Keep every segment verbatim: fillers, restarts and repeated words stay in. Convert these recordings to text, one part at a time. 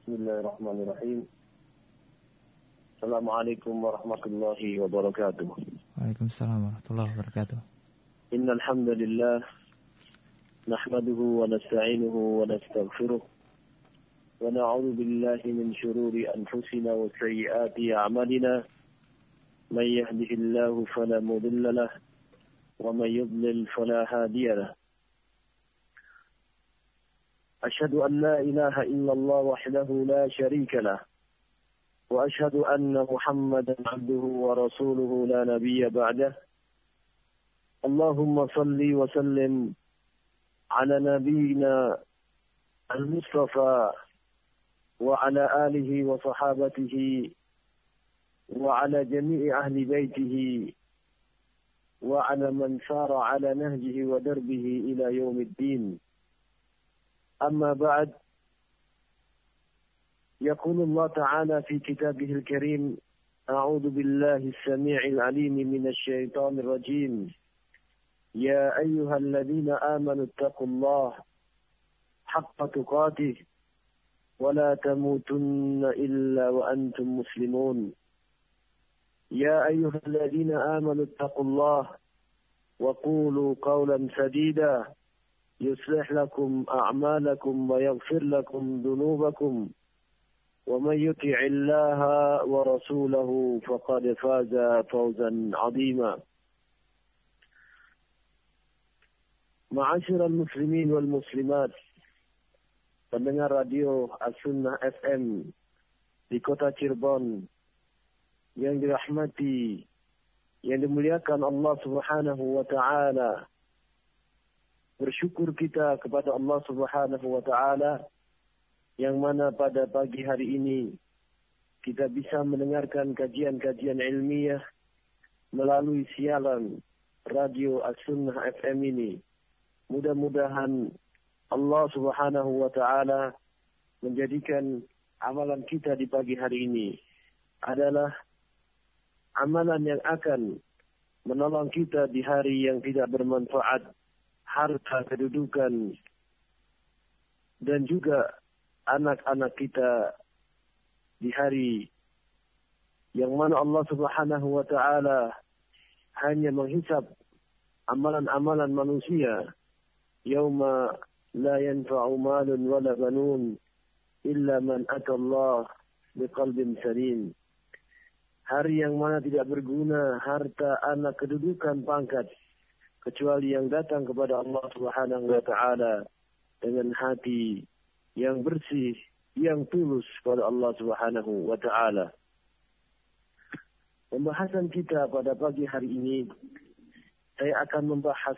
Bismillahirrahmanirrahim. Assalamualaikum warahmatullahi wabarakatuh. Waalaikumsalam warahmatullahi wabarakatuh. Innal hamdalillah nahmaduhu wa nasta'inuhu wa nastaghfiruh wa na'udzu billahi min shururi anfusina wa sayyiati a'malina. May yahdihillahu fala mudilla lahu wa may yudlil fala hadiya lahu. أشهد أن لا إله إلا الله وحده لا شريك له وأشهد أن محمدا عبده ورسوله لا نبي بعده اللهم صل وسلم على نبينا المصطفى وعلى آله وصحابته وعلى جميع أهل بيته وعلى من سار على نهجه ودربه إلى يوم الدين. أما بعد، يقول الله تعالى في كتابه الكريم: أعوذ بالله السميع العليم من الشيطان الرجيم. يا أيها الذين آمنوا اتقوا الله حق تقاته ولا تموتن إلا وأنتم مسلمون. يا أيها الذين آمنوا اتقوا الله وقولوا قولا سديدا يصلح لكم أعمالكم ويغفر لكم ذنوبكم ومن يطع الله ورسوله فقد فاز فوزا عظيما. معاشر المسلمين والmuslimat, pendengar radio As-Sunnah F M di kota Cirebon yang dirahmati, yang dimuliakan Allah Subhanahu wa taala. Bersyukur kita kepada Allah Subhanahu wa taala yang mana pada pagi hari ini kita bisa mendengarkan kajian-kajian ilmiah melalui siaran radio As-Sunnah F M ini. Mudah-mudahan Allah Subhanahu wa taala menjadikan amalan kita di pagi hari ini adalah amalan yang akan menolong kita di hari yang tidak bermanfaat, harta, kedudukan, dan juga anak-anak kita di hari yang mana Allah Subhanahu wa taala hanya menghisab amalan-amalan manusia. Yauma la yanfa'u malun wala banun illa man atallah biqalbin salim. Hari yang mana tidak berguna harta, anak, kedudukan, pangkat, kecuali yang datang kepada Allah Subhanahu wa taala dengan hati yang bersih, yang tulus kepada Allah Subhanahu wa taala. Pembahasan kita pada pagi hari ini, saya akan membahas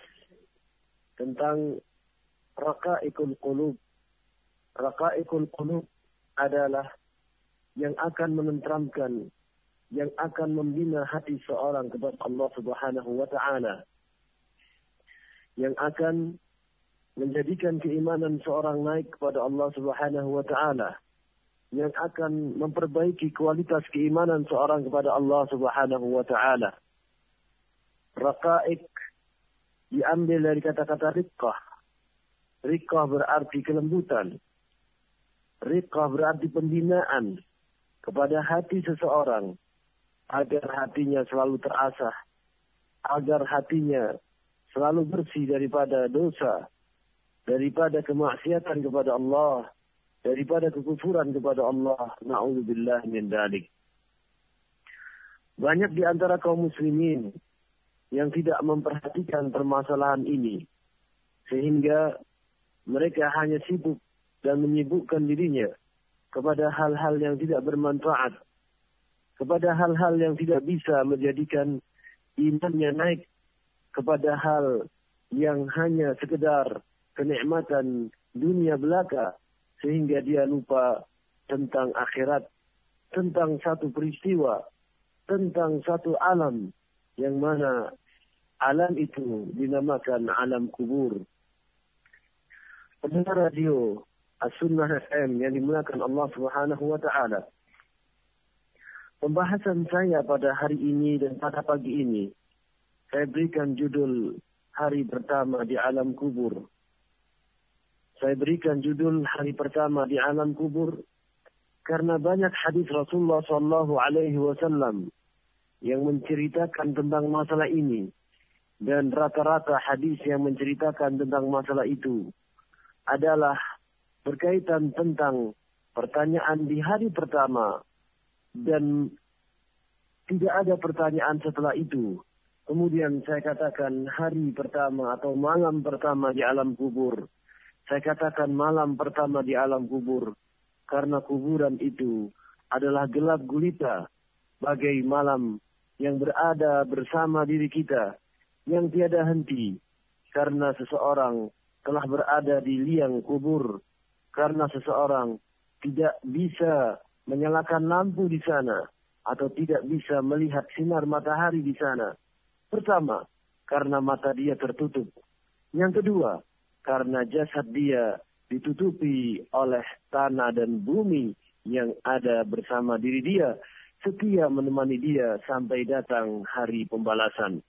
tentang raqaiqul qulub. Raqaiqul qulub adalah yang akan menenteramkan, yang akan membina hati seorang kepada Allah Subhanahu wa taala, yang akan menjadikan keimanan seorang naik kepada Allah Subhanahu wa taala, yang akan memperbaiki kualitas keimanan seorang kepada Allah Subhanahu wa taala. Raqaiq diambil dari kata-kata riqqah. Riqqah berarti kelembutan. Riqqah berarti pembinaan kepada hati seseorang agar hatinya selalu terasah, agar hatinya selalu bersih daripada dosa, daripada kemaksiatan kepada Allah, daripada kekufuran kepada Allah. Na'udzubillah min dzalik. Banyak di antara kaum muslimin yang tidak memperhatikan permasalahan ini, sehingga mereka hanya sibuk dan menyibukkan dirinya kepada hal-hal yang tidak bermanfaat, kepada hal-hal yang tidak bisa menjadikan imannya naik, kepada hal yang hanya sekedar kenikmatan dunia belaka, sehingga dia lupa tentang akhirat, tentang satu peristiwa, tentang satu alam, yang mana alam itu dinamakan alam kubur. Pendengar radio As-Sunnah F M yang dimuliakan Allah Subhanahu wa taala, pembahasan saya pada hari ini dan pada pagi ini, saya berikan judul hari pertama di alam kubur. Saya berikan judul hari pertama di alam kubur Karena banyak hadis Rasulullah Shallallahu Alaihi Wasallam yang menceritakan tentang masalah ini. Dan rata-rata hadis yang menceritakan tentang masalah itu adalah berkaitan tentang pertanyaan di hari pertama. Dan tidak ada pertanyaan setelah itu. Kemudian saya katakan hari pertama atau malam pertama di alam kubur. Saya katakan malam pertama di alam kubur. Karena kuburan itu adalah gelap gulita bagai malam yang berada bersama diri kita yang tiada henti. Karena seseorang telah berada di liang kubur. Karena seseorang tidak bisa menyalakan lampu di sana atau tidak bisa melihat sinar matahari di sana. Pertama, karena mata dia tertutup. Yang kedua, karena jasad dia ditutupi oleh tanah dan bumi yang ada bersama diri dia, setia menemani dia sampai datang hari pembalasan.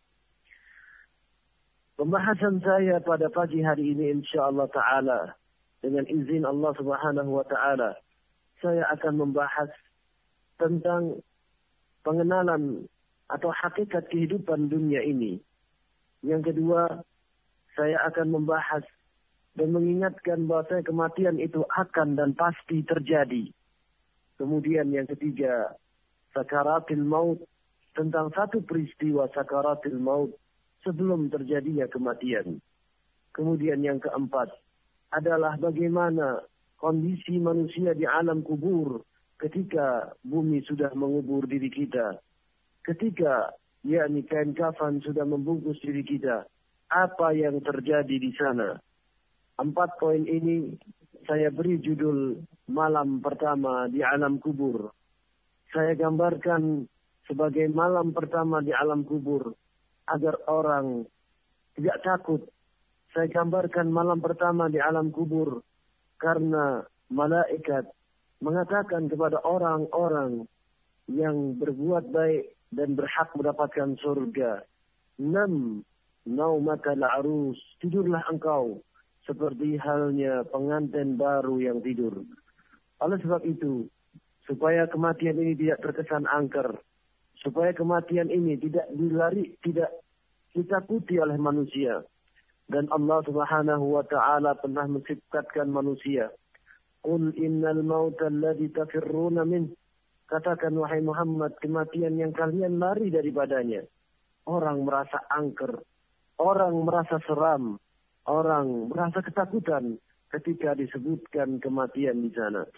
Pembahasan saya pada pagi hari ini insyaallah ta'ala, dengan izin Allah subhanahu wa ta'ala, saya akan membahas tentang pengenalan atau hakikat kehidupan dunia ini. Yang kedua, saya akan membahas dan mengingatkan bahwa kematian itu akan dan pasti terjadi. Kemudian yang ketiga, sakaratil maut, tentang satu peristiwa sakaratil maut sebelum terjadinya kematian. Kemudian yang keempat adalah bagaimana kondisi manusia di alam kubur ketika bumi sudah mengubur diri kita. Ketika yakni kain kafan sudah membungkus diri kita, apa yang terjadi di sana? Empat poin ini saya beri judul malam pertama di alam kubur. Saya gambarkan sebagai malam pertama di alam kubur agar orang tidak takut. Saya gambarkan malam pertama di alam kubur karena malaikat mengatakan kepada orang-orang yang berbuat baik dan berhak mendapatkan surga, Nam naumaka la'arus, tidurlah engkau seperti halnya pengantin baru yang tidur. Oleh sebab itu, supaya kematian ini tidak terkesan angker, supaya kematian ini tidak dilari, tidak ditakuti oleh manusia. Dan Allah Subhanahu wa taala pernah mensifatkan manusia, Qul innal mauta alladhi tafirruna min. Katakan wahai Muhammad, kematian yang kalian lari daripadanya. Orang merasa angker, orang merasa seram, orang merasa ketakutan ketika disebutkan kematian di sana.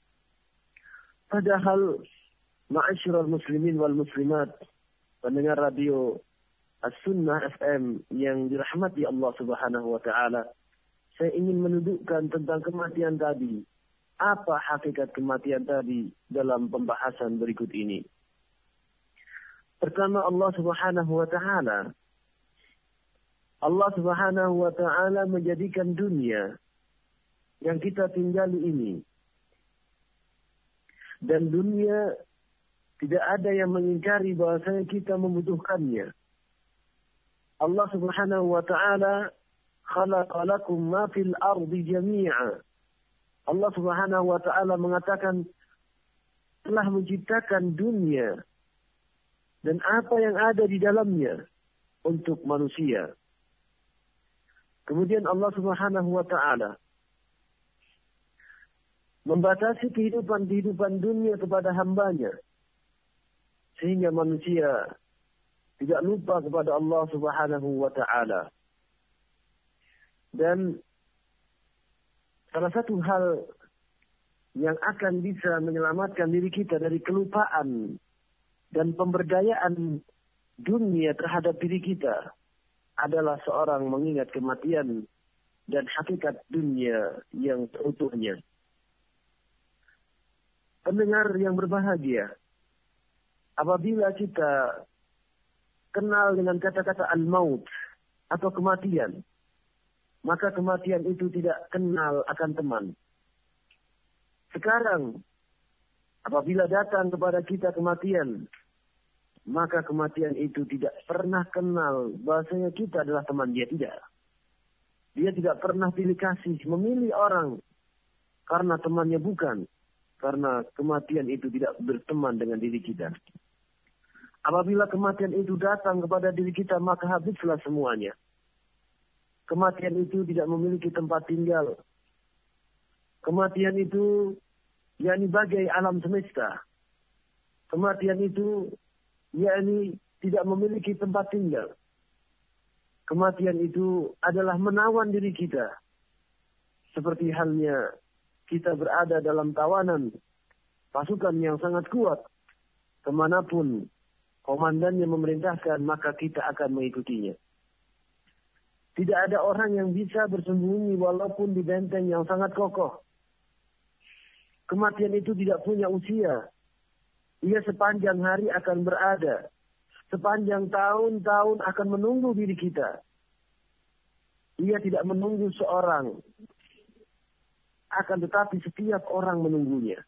Padahal ma'asyiral muslimin wal muslimat, pendengar radio As-Sunnah F M yang dirahmati Allah Subhanahu wa taala, saya ingin menundukkan tentang kematian tadi. Apa hakikat kematian tadi dalam pembahasan berikut ini? Pertama, Allah Subhanahu wa taala Allah Subhanahu wa taala menjadikan dunia yang kita tinggali ini, dan dunia tidak ada yang mengingkari bahwasanya kita membutuhkannya. Allah Subhanahu wa taala khalaqa lakum ma fil ardi jami'a. Allah Subhanahu wa taala mengatakan telah menciptakan dunia dan apa yang ada di dalamnya untuk manusia. Kemudian Allah Subhanahu wa taala membatasi kehidupan-kehidupan dunia kepada hambanya, sehingga manusia tidak lupa kepada Allah Subhanahu wa taala. Dan salah satu hal yang akan bisa menyelamatkan diri kita dari kelupaan dan pemberdayaan dunia terhadap diri kita adalah seorang mengingat kematian dan hakikat dunia yang seutuhnya. Pendengar yang berbahagia, apabila kita kenal dengan kata-kata al-maut atau kematian, maka kematian itu tidak kenal akan teman. Sekarang, apabila datang kepada kita kematian, maka kematian itu tidak pernah kenal bahasanya kita adalah teman dia, tidak. Dia tidak pernah pilih kasih, memilih orang karena temannya bukan. Karena kematian itu tidak berteman dengan diri kita. Apabila kematian itu datang kepada diri kita, maka habislah semuanya. Kematian itu tidak memiliki tempat tinggal. Kematian itu yakni bagai alam semesta. Kematian itu yakni tidak memiliki tempat tinggal. Kematian itu adalah menawan diri kita. Seperti halnya kita berada dalam tawanan pasukan yang sangat kuat. Kemanapun komandannya memerintahkan, maka kita akan mengikutinya. Tidak ada orang yang bisa bersembunyi walaupun di benteng yang sangat kokoh. Kematian itu tidak punya usia. Ia sepanjang hari akan berada. Sepanjang tahun-tahun akan menunggu diri kita. Ia tidak menunggu seorang. Akan tetapi setiap orang menunggunya.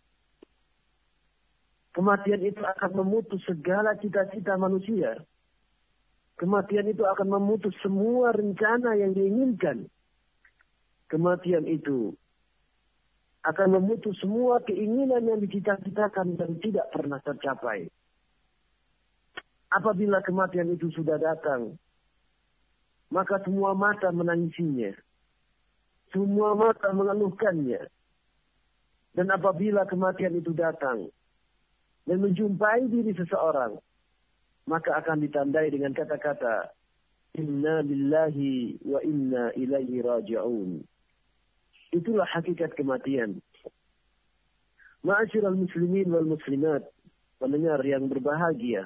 Kematian itu akan memutus segala cita-cita manusia. Kematian itu akan memutus semua rencana yang diinginkan. Kematian itu akan memutus semua keinginan yang dicita-citakan dan tidak pernah tercapai. Apabila kematian itu sudah datang, maka semua mata menangisinya. Semua mata mengeluhkannya. Dan apabila kematian itu datang dan menjumpai diri seseorang, maka akan ditandai dengan kata-kata inna lillahi wa inna ilaihi raji'un. Itulah hakikat kematian. Ma'asyiral muslimin wal muslimat, pendengar yang berbahagia.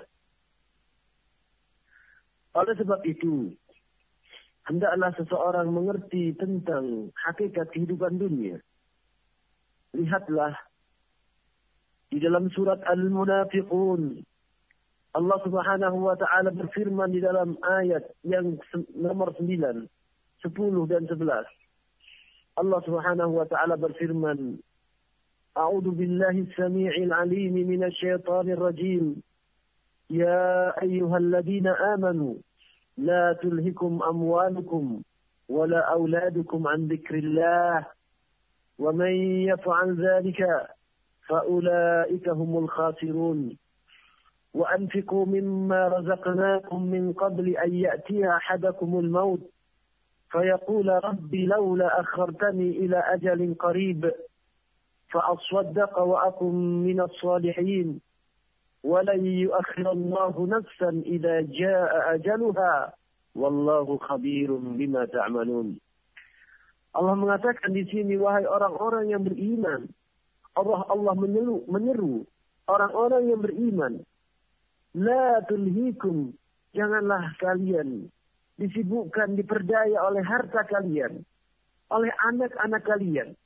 Oleh sebab itu, hendaklah seseorang mengerti tentang hakikat kehidupan dunia. Lihatlah di dalam surat Al-Munafiqun, Allah Subhanahu wa taala berfirman di dalam ayat yang nomor sembilan, sepuluh dan sebelas. Allah Subhanahu wa taala berfirman, A'udzu billahi as-sami'il 'alim minasy syaithanir rajim. Ya ayyuhalladzina amanu la tulhikum amwalukum wala auladukum 'an dzikrillah wa man yaf'al dzalika faulaika humul khasirun. وأنفقوا مما رزقناكم من قبل أن يأتي أحدكم الموت فيقول ربي لولا أخرتني إلى أجل قريب فأصدق وأكن من الصالحين ولن يؤخر الله نفسا إذا جاء أجلها والله خبير بما تعملون. Allah mengatakan di sini, wahai orang-orang yang beriman, Allah Allah menyeru, menyeru orang-orang yang beriman. La tulhikum, janganlah kalian disibukkan, diperdaya oleh harta kalian, oleh anak-anak kalian,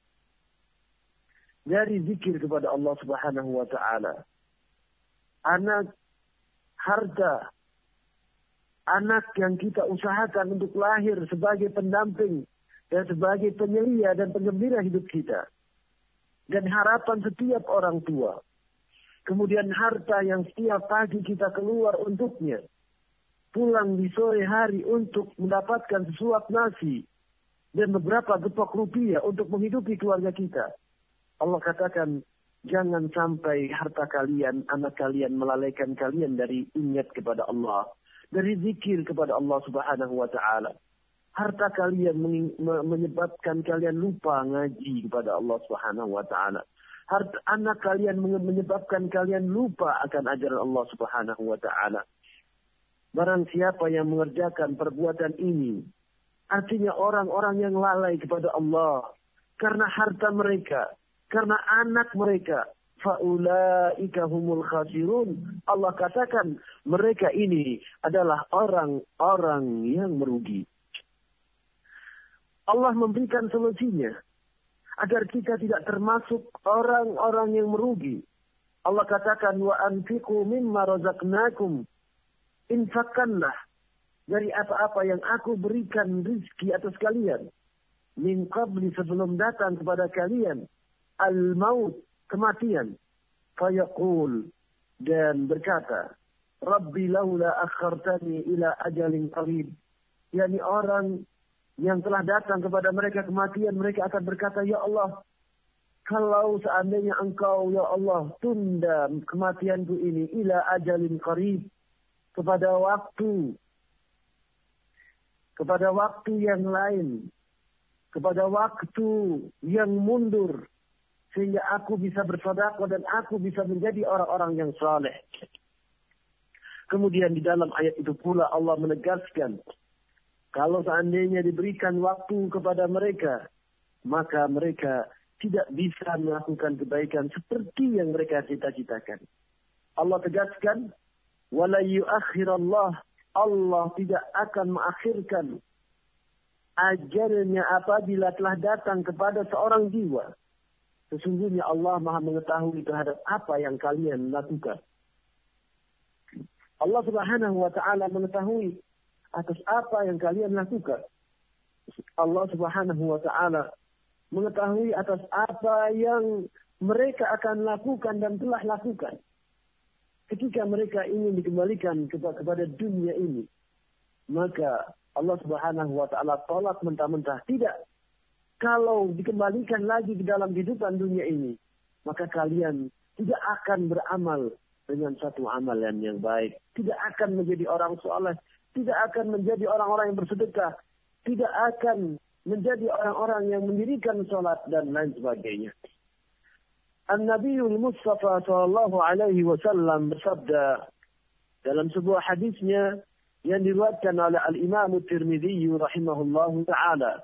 dari zikir kepada Allah Subhanahu wa taala. Anak, harta, anak yang kita usahakan untuk lahir sebagai pendamping dan sebagai penyelia dan penggembira hidup kita. Dan harapan setiap orang tua. Kemudian harta yang setiap pagi kita keluar untuknya. Pulang di sore hari untuk mendapatkan sesuap nasi. Dan beberapa gepok rupiah untuk menghidupi keluarga kita. Allah katakan, jangan sampai harta kalian, anak kalian melalaikan kalian dari ingat kepada Allah. Dari zikir kepada Allah Subhanahu wa ta'ala. Harta kalian menyebabkan kalian lupa ngaji kepada Allah Subhanahu wa ta'ala. Harta anak kalian menyebabkan kalian lupa akan ajaran Allah Subhanahu wa ta'ala. Barang siapa yang mengerjakan perbuatan ini, artinya orang-orang yang lalai kepada Allah, karena harta mereka, karena anak mereka, faulaika humul khasirun. Allah katakan mereka ini adalah orang-orang yang merugi. Allah memberikan solusinya agar kita tidak termasuk orang-orang yang merugi. Allah katakan, wa anfiqu mimma razaqnakum. Infakkanlah dari apa-apa yang aku berikan rizki atas kalian. Min qabli, sebelum datang kepada kalian. Al-maut, kematian. Fayaqul, dan berkata, Rabbi laula akhartani ila ajalin qarib. Yani orang yang telah datang kepada mereka kematian, mereka akan berkata, ya Allah, kalau seandainya engkau, ya Allah, tunda kematianku ini ila ajalin qarib, kepada waktu, kepada waktu yang lain, kepada waktu yang mundur, sehingga aku bisa bersedekah dan aku bisa menjadi orang-orang yang saleh. Kemudian di dalam ayat itu pula Allah menegaskan, kalau seandainya diberikan waktu kepada mereka, maka mereka tidak bisa melakukan kebaikan seperti yang mereka cita-citakan. Allah tegaskan, wala yuakhirallah, Allah tidak akan mengakhirkan ajalnya apabila telah datang kepada seorang jiwa. Sesungguhnya Allah Maha mengetahui terhadap apa yang kalian lakukan. Allah Subhanahu wa Ta'ala mengetahui atas apa yang kalian lakukan. Allah Subhanahu wa Ta'ala mengetahui atas apa yang mereka akan lakukan dan telah lakukan. Ketika mereka ingin dikembalikan kepada dunia ini, maka Allah Subhanahu wa Ta'ala tolak mentah-mentah. Tidak. Kalau dikembalikan lagi ke dalam kehidupan dunia ini, maka kalian tidak akan beramal dengan satu amalan yang baik. Tidak akan menjadi orang saleh, tidak akan menjadi orang-orang yang bersedekah, tidak akan menjadi orang-orang yang mendirikan salat dan lain sebagainya. An-Nabiyul Mustafa sallallahu alaihi wasallam bersabda dalam sebuah hadisnya yang diriwayatkan oleh Al-Imam At-Tirmidzi rahimahullahu taala,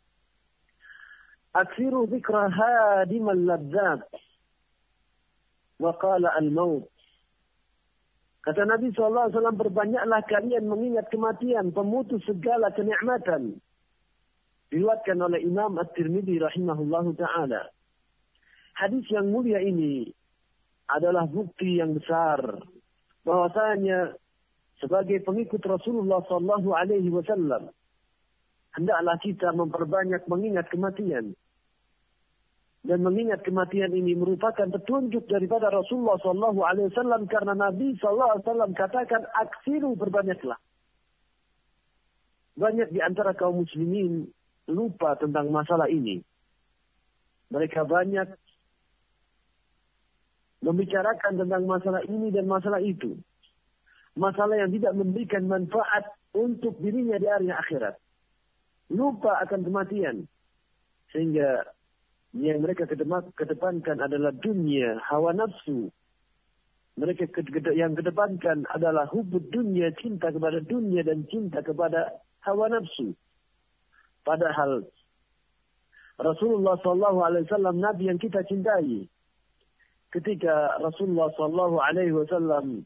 "Aksiru dzikra hadimal ladzat wa qala al-maut." Kata Nabi sallallahu alaihi wasallam, berbanyaklah kalian mengingat kematian, pemutus segala kenikmatan. Diriwayatkan oleh Imam At-Tirmidzi rahimahullahu taala. Hadis yang mulia ini adalah bukti yang besar bahwasanya sebagai pengikut Rasulullah sallallahu alaihi wasallam hendaklah kita memperbanyak mengingat kematian. Dan mengingat kematian ini merupakan petunjuk daripada Rasulullah sallallahu alaihi wasallam, karena Nabi sallallahu alaihi wasallam katakan, aksiru, berbanyaklah. Banyak di antara kaum muslimin lupa tentang masalah ini. Mereka banyak membicarakan tentang masalah ini dan masalah itu. Masalah yang tidak memberikan manfaat untuk dirinya di hari akhirat. Lupa akan kematian. Sehingga yang mereka kedepankan adalah dunia, hawa nafsu. Mereka yang kedepankan adalah hubud dunia, cinta kepada dunia dan cinta kepada hawa nafsu. Padahal Rasulullah sallallahu alaihi wasallam, Nabi yang kita cintai, ketika Rasulullah sallallahu alaihi wasallam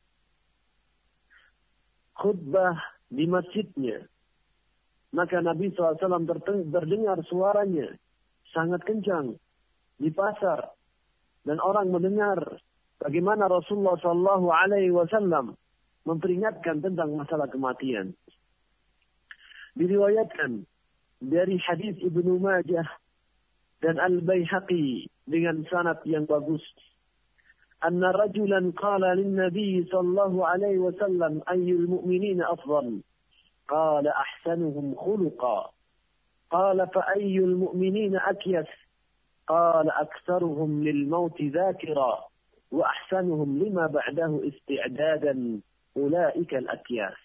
khutbah di masjidnya, maka Nabi sallallahu alaihi wasallam terdengar suaranya sangat kencang di pasar, dan orang mendengar bagaimana Rasulullah sallallahu alaihi wasallam memperingatkan tentang masalah kematian. Diriwayatkan dari hadis Ibnu Majah dan Al-Baihaqi dengan sanad yang bagus, anna rajulan qala lin-nabi sallallahu alaihi wasallam, ayyul mu'minina afdal? Qala ahsanuhum khuluqa. قال فأي المؤمنين أكيس؟ قال أكثرهم للموت ذاكرا وأحسنهم لما بعده استعدادا أولئك الأكياس.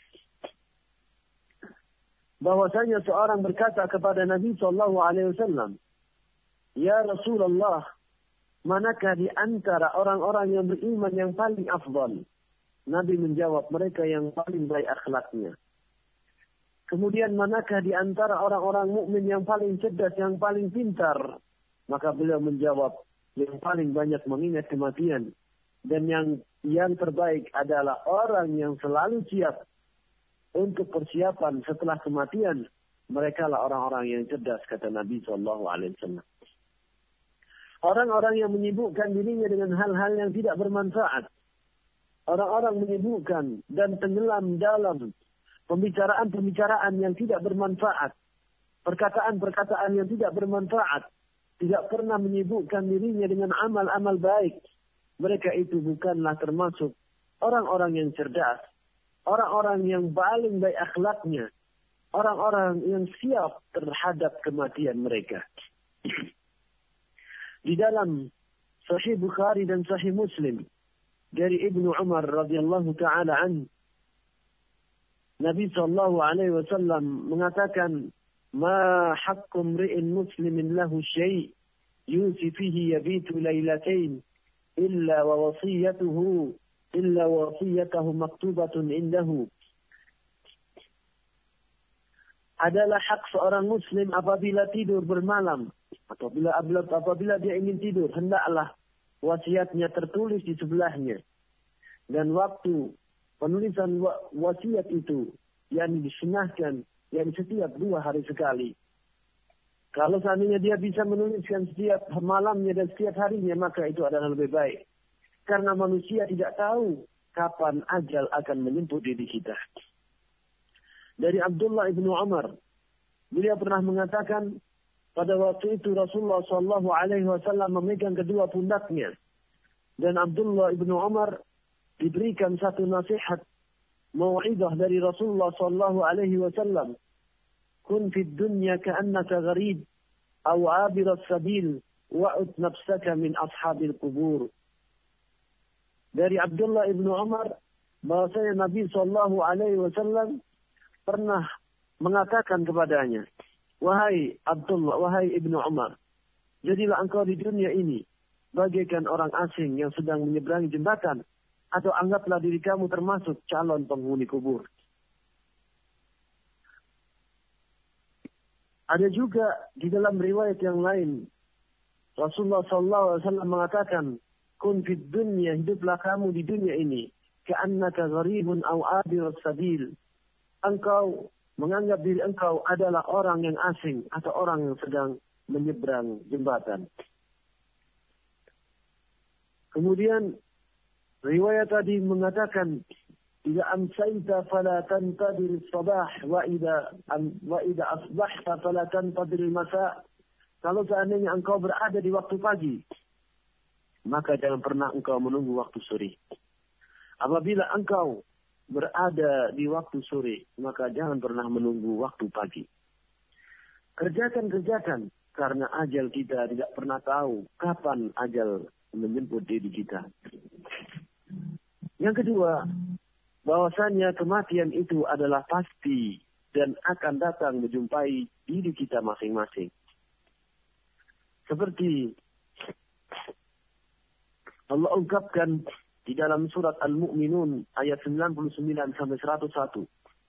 Bahwasanya seorang berkata kepada Nabi sallallahu alaihi wasallam, "Ya Rasulullah, manakah di antara orang-orang yang beriman yang paling afdal?" Nabi menjawab, mereka yang paling baik akhlaknya. Kemudian, manakah di antara orang-orang mukmin yang paling cerdas, yang paling pintar? Maka beliau menjawab, yang paling banyak mengingat kematian. Dan yang yang terbaik adalah orang yang selalu siap untuk persiapan setelah kematian. Mereka lah orang-orang yang cerdas, kata Nabi sallallahu alaihi wasallam. Orang-orang yang menyibukkan dirinya dengan hal-hal yang tidak bermanfaat. Orang-orang menyibukkan dan tenggelam dalam pembicaraan-pembicaraan yang tidak bermanfaat, perkataan-perkataan yang tidak bermanfaat, tidak pernah menyibukkan dirinya dengan amal-amal baik. Mereka itu bukanlah termasuk orang-orang yang cerdas, orang-orang yang paling baik akhlaknya, orang-orang yang siap terhadap kematian mereka. di dalam Sahih Bukhari dan Sahih Muslim dari Ibnu Umar radhiyallahu taala an, Nabi sallallahu alaihi wasallam mengatakan, "Ma haqqu imri'in muslimin lahu syai' yusi fihi yabitu lailatain illa wa wasiyatuhu illa wasiyatuhu maktubatun indahu." Adalah hak seorang muslim apabila tidur bermalam, apabila apabila dia ingin tidur, hendaklah wasiatnya tertulis di sebelahnya. Dan waktu penulisan wasiat itu yang disunahkan yang setiap dua hari sekali. Kalau seandainya dia bisa menuliskan setiap malamnya dan setiap harinya, maka itu adalah lebih baik. Karena manusia tidak tahu kapan ajal akan menjemput diri kita. Dari Abdullah ibnu Umar, beliau pernah mengatakan, pada waktu itu Rasulullah shallallahu alaihi wasallam memegang kedua pundaknya. Dan Abdullah ibnu Umar diberikan satu nasihat, mau'idah dari Rasulullah shallallahu alaihi wasallam. Kun fid dunya ka'annaka gharib, aw 'abir as-sabil, wa'ud nafsaka min ashabil qubur. Dari Abdullah ibnu Umar, bahwasanya Nabi shallallahu alaihi wasallam pernah mengatakan kepadanya, "Wahai Abdullah, wahai Ibnu Umar, jadilah engkau di dunia ini bagaikan orang asing yang sedang menyeberangi jembatan, atau anggaplah diri kamu termasuk calon penghuni kubur." Ada juga di dalam riwayat yang lain, Rasulullah shallallahu alaihi wasallam mengatakan, "Kun fid dunya, hiduplah kamu di dunia ini, ka'annaka gharibun aw abir sabil." Engkau menganggap diri engkau adalah orang yang asing atau orang yang sedang menyeberang jembatan. Kemudian riwayat tadi mengatakan, "Idza amsayta fala tantadir as-sabah wa idza wa idza asbahta fala tantadir al-masa." Kalau seandainya engkau berada di waktu pagi, maka jangan pernah engkau menunggu waktu sore. Apabila engkau berada di waktu sore, maka jangan pernah menunggu waktu pagi. Kerjakan-kerjakan, karena ajal kita tidak pernah tahu kapan ajal menjemput diri kita. Yang kedua, bahwasanya kematian itu adalah pasti dan akan datang menjumpai diri kita masing-masing. Seperti Allah ungkapkan di dalam surat Al-Mu'minun ayat sembilan puluh sembilan sampai seratus satu.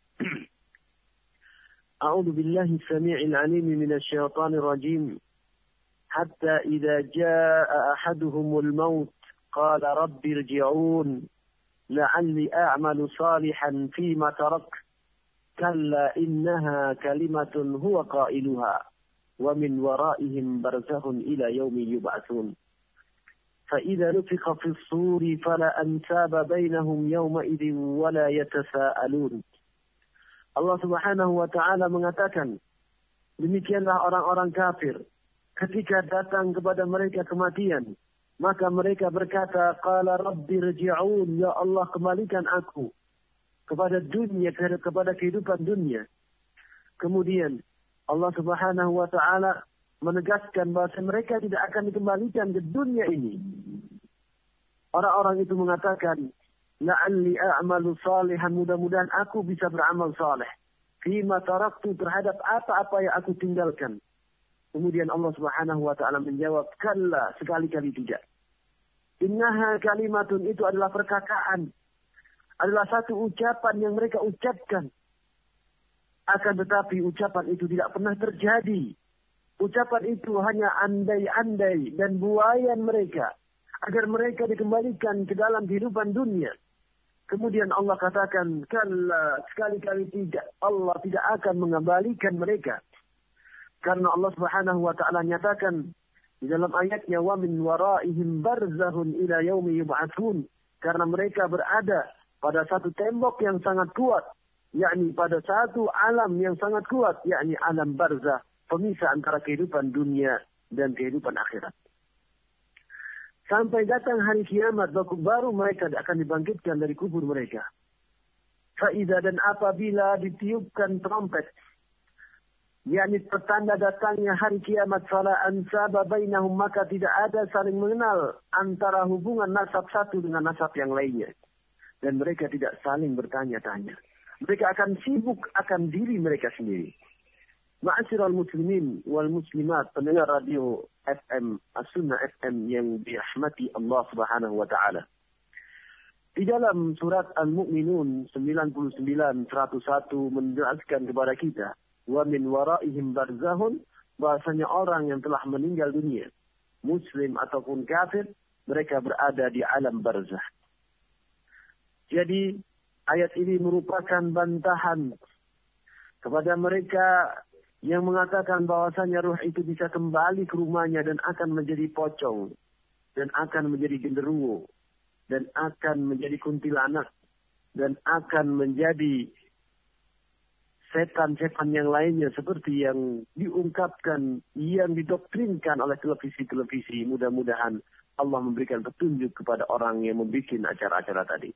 A'udzu billahi as-sami'il 'alim minasy syaithanir rajim. Hatta idza jaa'a ahaduhumul maut qala rabbi irji'un la'alli a'malu salihan fima tarak. Kalla innaha kalimatun huwa qailuha wa min wara'ihim barzakhun ila yaumi yub'atsun. فإذا نفخ في الصور فلا أنساب بينهم يومئذ ولا يتساءلون. Allah Subhanahu wa taala mengatakan, demikianlah orang-orang kafir ketika datang kepada mereka kematian, maka mereka berkata, qala rabbi irji'un, ya Allah kembalikan aku kepada dunia, kepada kehidupan dunia. Kemudian Allah Subhanahu wa taala menegaskan bahwa mereka tidak akan dikembalikan ke dunia ini. Orang-orang itu mengatakan, la'alli a'malu salihan, mudah-mudahan aku bisa beramal saleh. Fima taraktu, terhadap apa-apa yang aku tinggalkan. Kemudian Allah Subhanahu wa taala menjawab, kalla, sekali-kali tidak. Innaha kalimatun, itu adalah perkataan. Adalah satu ucapan yang mereka ucapkan. Akan tetapi ucapan itu tidak pernah terjadi. Ucapan itu hanya andai-andai dan buayan mereka, agar mereka dikembalikan ke dalam kehidupan dunia. Kemudian Allah katakan, kalla, sekali-kali tidak. Allah tidak akan mengembalikan mereka. Karena Allah Subhanahu wa taala nyatakan di dalam ayatnya, wa min waraihim barzakhun ila yaumi yub'atsun, karena mereka berada pada satu tembok yang sangat kuat, yakni pada satu alam yang sangat kuat, yakni alam barzakh, pemisah antara kehidupan dunia dan kehidupan akhirat. Sampai datang hari kiamat, baru mereka akan dibangkitkan dari kubur mereka. Faidah, dan apabila ditiupkan trompet, yakni pertanda datangnya hari kiamat, fala ansaba bainahum, maka tidak ada saling mengenal antara hubungan nasab satu dengan nasab yang lainnya. Dan mereka tidak saling bertanya-tanya. Mereka akan sibuk akan diri mereka sendiri. Ma'asyiral muslimin wal muslimat, pendengar radio F M, As-Sunnah F M yang dirahmati Allah Subhanahu wa taala. Di dalam surat Al-Mu'minun sembilan puluh sembilan seratus satu menjelaskan kepada kita, wa min waraihim barzahun, bahasanya orang yang telah meninggal dunia, muslim ataupun kafir, mereka berada di alam barzah. Jadi ayat ini merupakan bantahan kepada mereka yang mengatakan bahwasanya ruh itu bisa kembali ke rumahnya dan akan menjadi pocong, dan akan menjadi genderuwo, dan akan menjadi kuntilanak, dan akan menjadi setan-setan yang lainnya seperti yang diungkapkan, yang didoktrinkan oleh televisi-televisi. Mudah-mudahan Allah memberikan petunjuk kepada orang yang membuat acara-acara tadi.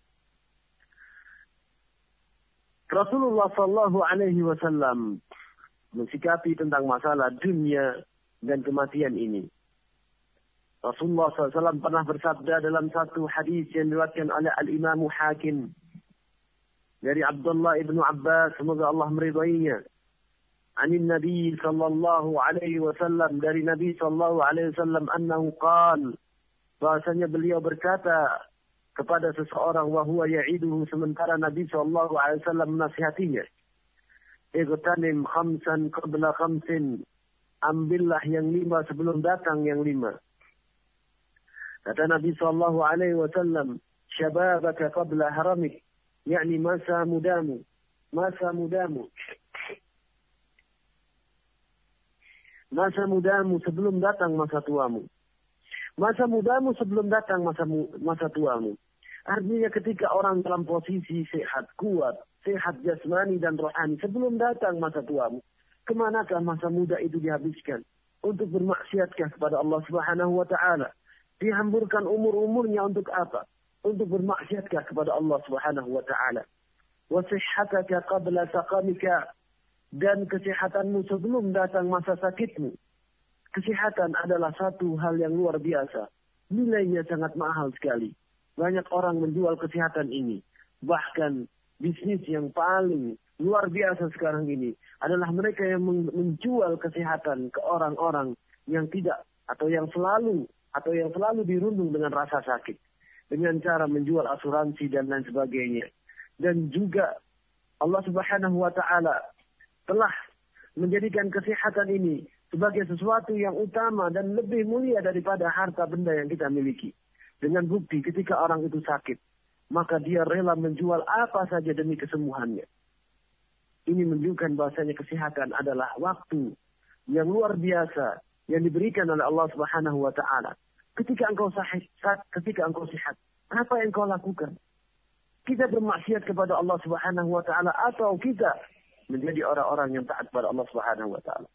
Rasulullah Sallallahu Alaihi Wasallam mensikapi tentang masalah dunia dan kematian ini. Rasulullah Sallallahu Alaihi Wasallam pernah bersabda dalam satu hadis yang diriwayatkan oleh Al-Imam Hakim dari Abdullah ibnu Abbas, semoga Allah meridainya. Anin Nabi Sallallahu Alaihi Wasallam, dari Nabi Sallallahu Alaihi Wasallam, annahu qala, bahasanya beliau berkata kepada seseorang, wa huwa ya'iduhu, sementara Nabi sallallahu alaihi wasallam menasihatinya, igtanim khamsan qabla khamsin, ambillah yang lima sebelum datang yang lima. Kata Nabi sallallahu alaihi wasallam, syababaka qabla haramik, yakni masa mudamu, masa mudamu. Masa mudamu sebelum datang masa tuamu. Masa mudamu sebelum datang masa masa tuamu. Artinya ketika orang dalam posisi sehat, kuat, sehat jasmani dan rohani, sebelum datang masa tuamu, kemanakah masa muda itu dihabiskan? Untuk bermaksiatkah kepada Allah Subhanahu wa Ta'ala? Dihamburkan umur-umurnya untuk apa? Untuk bermaksiatkah kepada Allah Subhanahu wa Ta'ala? Wa sihhataka qabla saqamika, dan kesehatanmu sebelum datang masa sakitmu. Kesehatan adalah satu hal yang luar biasa. Nilainya sangat mahal sekali. Banyak orang menjual kesehatan ini. Bahkan bisnis yang paling luar biasa sekarang ini adalah mereka yang menjual kesehatan ke orang-orang yang tidak, atau yang selalu, atau yang selalu dirundung dengan rasa sakit. Dengan cara menjual asuransi dan lain sebagainya. Dan juga Allah Subhanahu wa Ta'ala telah menjadikan kesehatan ini sebagai sesuatu yang utama dan lebih mulia daripada harta benda yang kita miliki. Dengan bukti ketika orang itu sakit, maka dia rela menjual apa saja demi kesembuhannya. Ini menunjukkan bahasanya kesehatan adalah waktu yang luar biasa yang diberikan oleh Allah Subhanahu wa Ta'ala. Ketika engkau sahih, ketika engkau sehat, apa yang kau lakukan? Kita bermaksiat kepada Allah Subhanahu wa Ta'ala, atau kita menjadi orang-orang yang taat kepada Allah Subhanahu wa Ta'ala?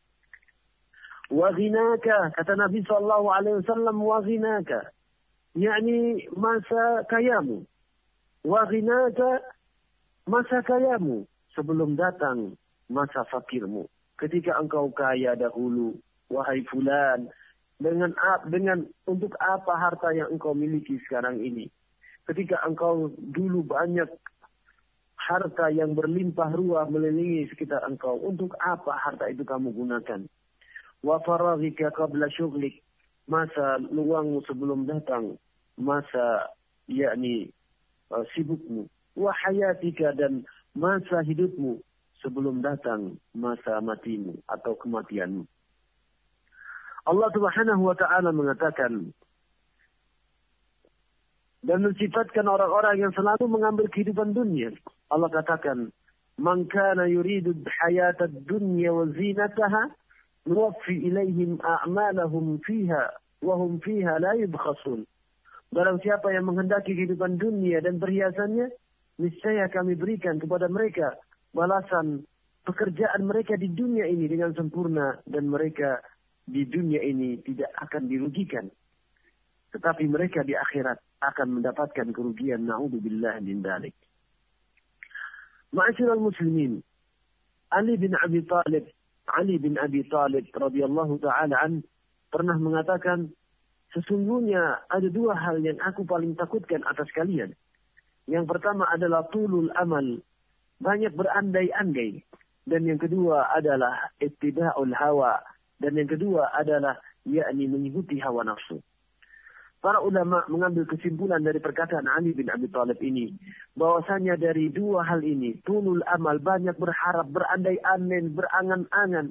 Wa ghinaka, kata Nabi sallallahu alaihi wasallam, wa ghinaka, yakni masa kayamu. Wa ghinaka, masa kayamu sebelum datang masa fakirmu. Ketika engkau kaya dahulu, wahai fulan, dengan dengan untuk apa harta yang engkau miliki sekarang ini? Ketika engkau dulu banyak harta yang berlimpah ruah melilingi sekitar engkau, untuk apa harta itu kamu gunakan? Wa faraghika qabla syughlik, masa luangmu sebelum datang masa yakni uh, sibukmu. Wa hayatika, dan masa hidupmu sebelum datang masa matimu atau kematianmu. Allah Subhanahu wa Ta'ala mengatakan dan mensifatkan orang-orang yang selalu mengambil kehidupan dunia. Allah katakan, "Man kana yuridu hayata ad-dunya wa zinataha, nuwaffi ilaihim a'malahum fiha wa hum fiha la yubkhasun." Barang siapa yang menghendaki kehidupan dunia dan perhiasannya, niscaya kami berikan kepada mereka balasan pekerjaan mereka di dunia ini dengan sempurna, dan mereka di dunia ini tidak akan dirugikan. Tetapi mereka di akhirat akan mendapatkan kerugian. Na'udzubillah min dzalik. Ma'asyiral muslimin, Ali bin Abi Thalib, Ali bin Abi Thalib radhiyallahu taala an pernah mengatakan, sesungguhnya ada dua hal yang aku paling takutkan atas kalian. Yang pertama adalah tulul amal, banyak berandai-andai. Dan yang kedua adalah ittiba'ul hawa. Dan yang kedua adalah yakni mengikuti hawa nafsu. Para ulama mengambil kesimpulan dari perkataan Ali bin Abi Thalib ini, bahwasanya dari dua hal ini, tulul amal, banyak berharap, berandai-andai, berangan-angan,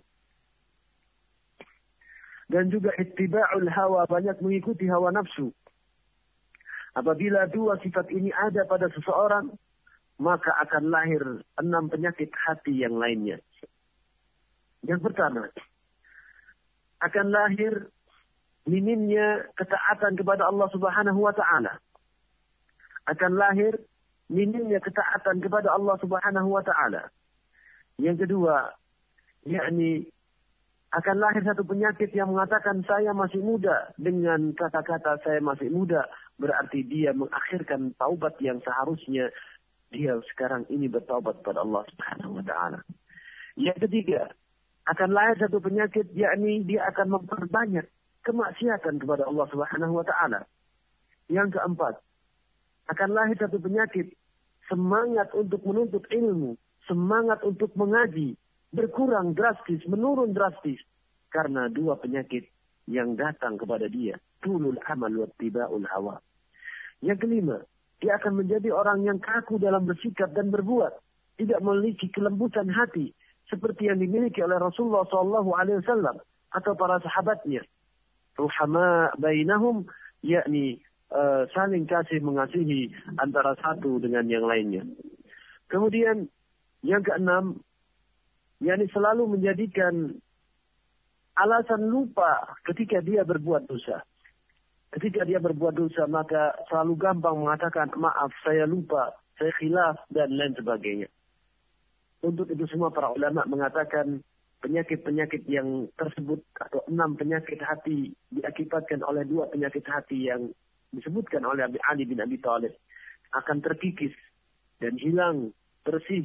dan juga ittiba'ul hawa, banyak mengikuti hawa nafsu. Apabila dua sifat ini ada pada seseorang, maka akan lahir enam penyakit hati yang lainnya. Yang pertama, akan lahir minimnya ketaatan kepada Allah Subhanahu wa taala. Akan lahir minimnya ketaatan kepada Allah Subhanahu wa taala. Yang kedua, yakni akan lahir satu penyakit yang mengatakan saya masih muda. Dengan kata-kata saya masih muda, berarti dia mengakhirkan taubat yang seharusnya dia sekarang ini bertaubat pada Allah Subhanahu wa taala. Yang ketiga, akan lahir satu penyakit, yakni dia akan memperbanyak kemaksiatan kepada Allah Subhanahu wa taala. Yang keempat, akan lahir satu penyakit, semangat untuk menuntut ilmu, semangat untuk mengaji berkurang drastis, menurun drastis karena dua penyakit yang datang kepada dia, tulul amal wa ittiba'ul hawa. Yang kelima, dia akan menjadi orang yang kaku dalam bersikap dan berbuat, tidak memiliki kelembutan hati seperti yang dimiliki oleh Rasulullah sallallahu alaihi wasallam atau para sahabatnya. Ruhama bainahum, yakni uh, saling kasih mengasihi antara satu dengan yang lainnya. Kemudian yang keenam, yakni selalu menjadikan alasan lupa ketika dia berbuat dosa. Ketika dia berbuat dosa, maka selalu gampang mengatakan, maaf, saya lupa, saya khilaf, dan lain sebagainya. Untuk itu semua para ulama mengatakan penyakit-penyakit yang tersebut, atau enam penyakit hati, diakibatkan oleh dua penyakit hati yang disebutkan oleh Ali bin Abi Thalib, akan terkikis dan hilang, bersih,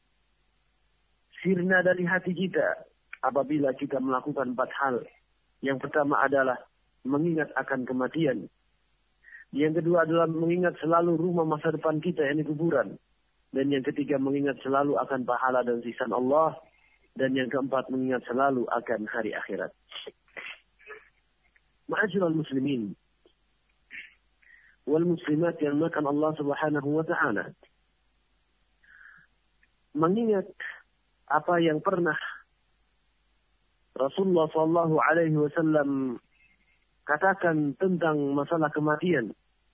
sirna dari hati kita apabila kita melakukan empat hal. Yang pertama adalah mengingat akan kematian. Yang kedua adalah mengingat selalu rumah masa depan kita, yakni kuburan. Dan yang ketiga mengingat selalu akan pahala dan siksaan Allah. Dan yang keempat mengingat selalu akan hari akhirat. Ma'asyiral muslimin wal muslimat yang makan Allah Subhanahu wa taala. Mengingat apa yang pernah Rasulullah sallallahu alaihi wasallam katakan tentang masalah kematian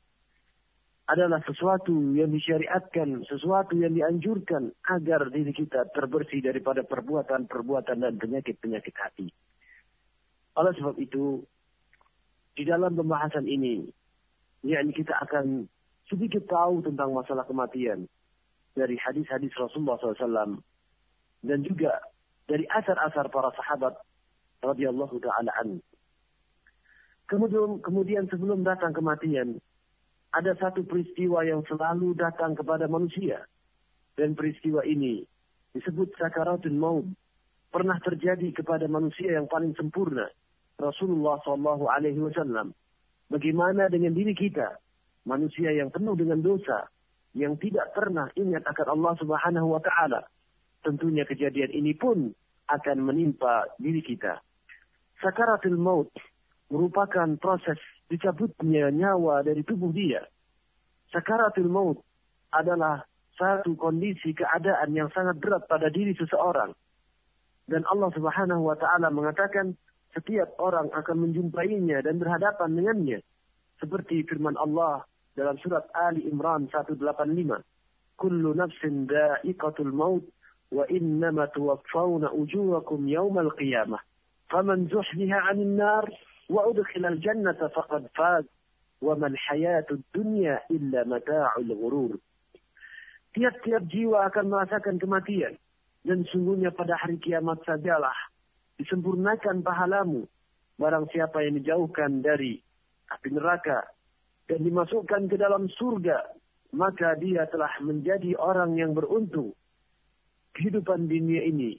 adalah sesuatu yang disyariatkan, sesuatu yang dianjurkan agar diri kita terbersih daripada perbuatan-perbuatan dan penyakit-penyakit hati. Oleh sebab itu, di dalam pembahasan ini, yakni kita akan sedikit tahu tentang masalah kematian dari hadis-hadis Rasulullah sallallahu alaihi wasallam dan juga dari asar-asar para sahabat radhiyallahu ta'ala an. Kemudian, kemudian sebelum datang kematian, ada satu peristiwa yang selalu datang kepada manusia. Dan peristiwa ini disebut sakaratul maut. Pernah terjadi kepada manusia yang paling sempurna, Rasulullah sallallahu alaihi wasallam. Bagaimana dengan diri kita, manusia yang penuh dengan dosa, yang tidak pernah ingat akan Allah Subhanahu wa taala. Tentunya kejadian ini pun akan menimpa diri kita. Sakaratul maut merupakan proses dicabutnya nyawa dari tubuh dia. Sakaratul maut adalah satu kondisi keadaan yang sangat berat pada diri seseorang. Dan Allah Subhanahu wa taala mengatakan setiap orang akan menjumpainya dan berhadapan dengannya. Seperti firman Allah dalam surat Ali Imran seratus delapan puluh lima. Kullu nafsin dha'iqatul maut wa innama tuwaffawna ujurakum yawmal qiyamah. Faman zuhziha 'anil nar wa udkhilal jannata faqad faz wa mal hayatud dunya illa mata'ul ghurur. Tiap-tiap jiwa akan merasakan kematian, dan sungguhnya pada hari kiamat sajalah disempurnakan pahalamu. Barang siapa yang dijauhkan dari api neraka dan dimasukkan ke dalam surga, maka dia telah menjadi orang yang beruntung. Kehidupan dunia ini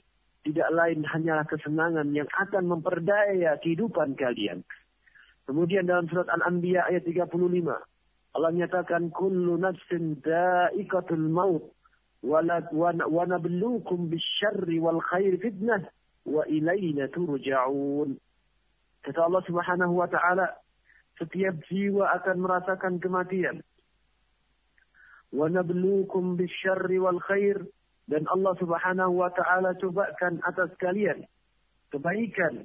tidak lain hanyalah kesenangan yang akan memperdaya kehidupan kalian. Kemudian dalam surat Al-Anbiya ayat tiga puluh lima, Allah menyatakan kullu nafsin dha'iqatul maut wa nabluukum bisyarri wal khair fitnah wa ilayna turja'un. Kata Allah Subhanahu wa taala, setiap jiwa akan merasakan kematian. Wa nabluukum bisyarri wal khair, dan Allah Subhanahu wa taala cobakan atas kalian kebaikan,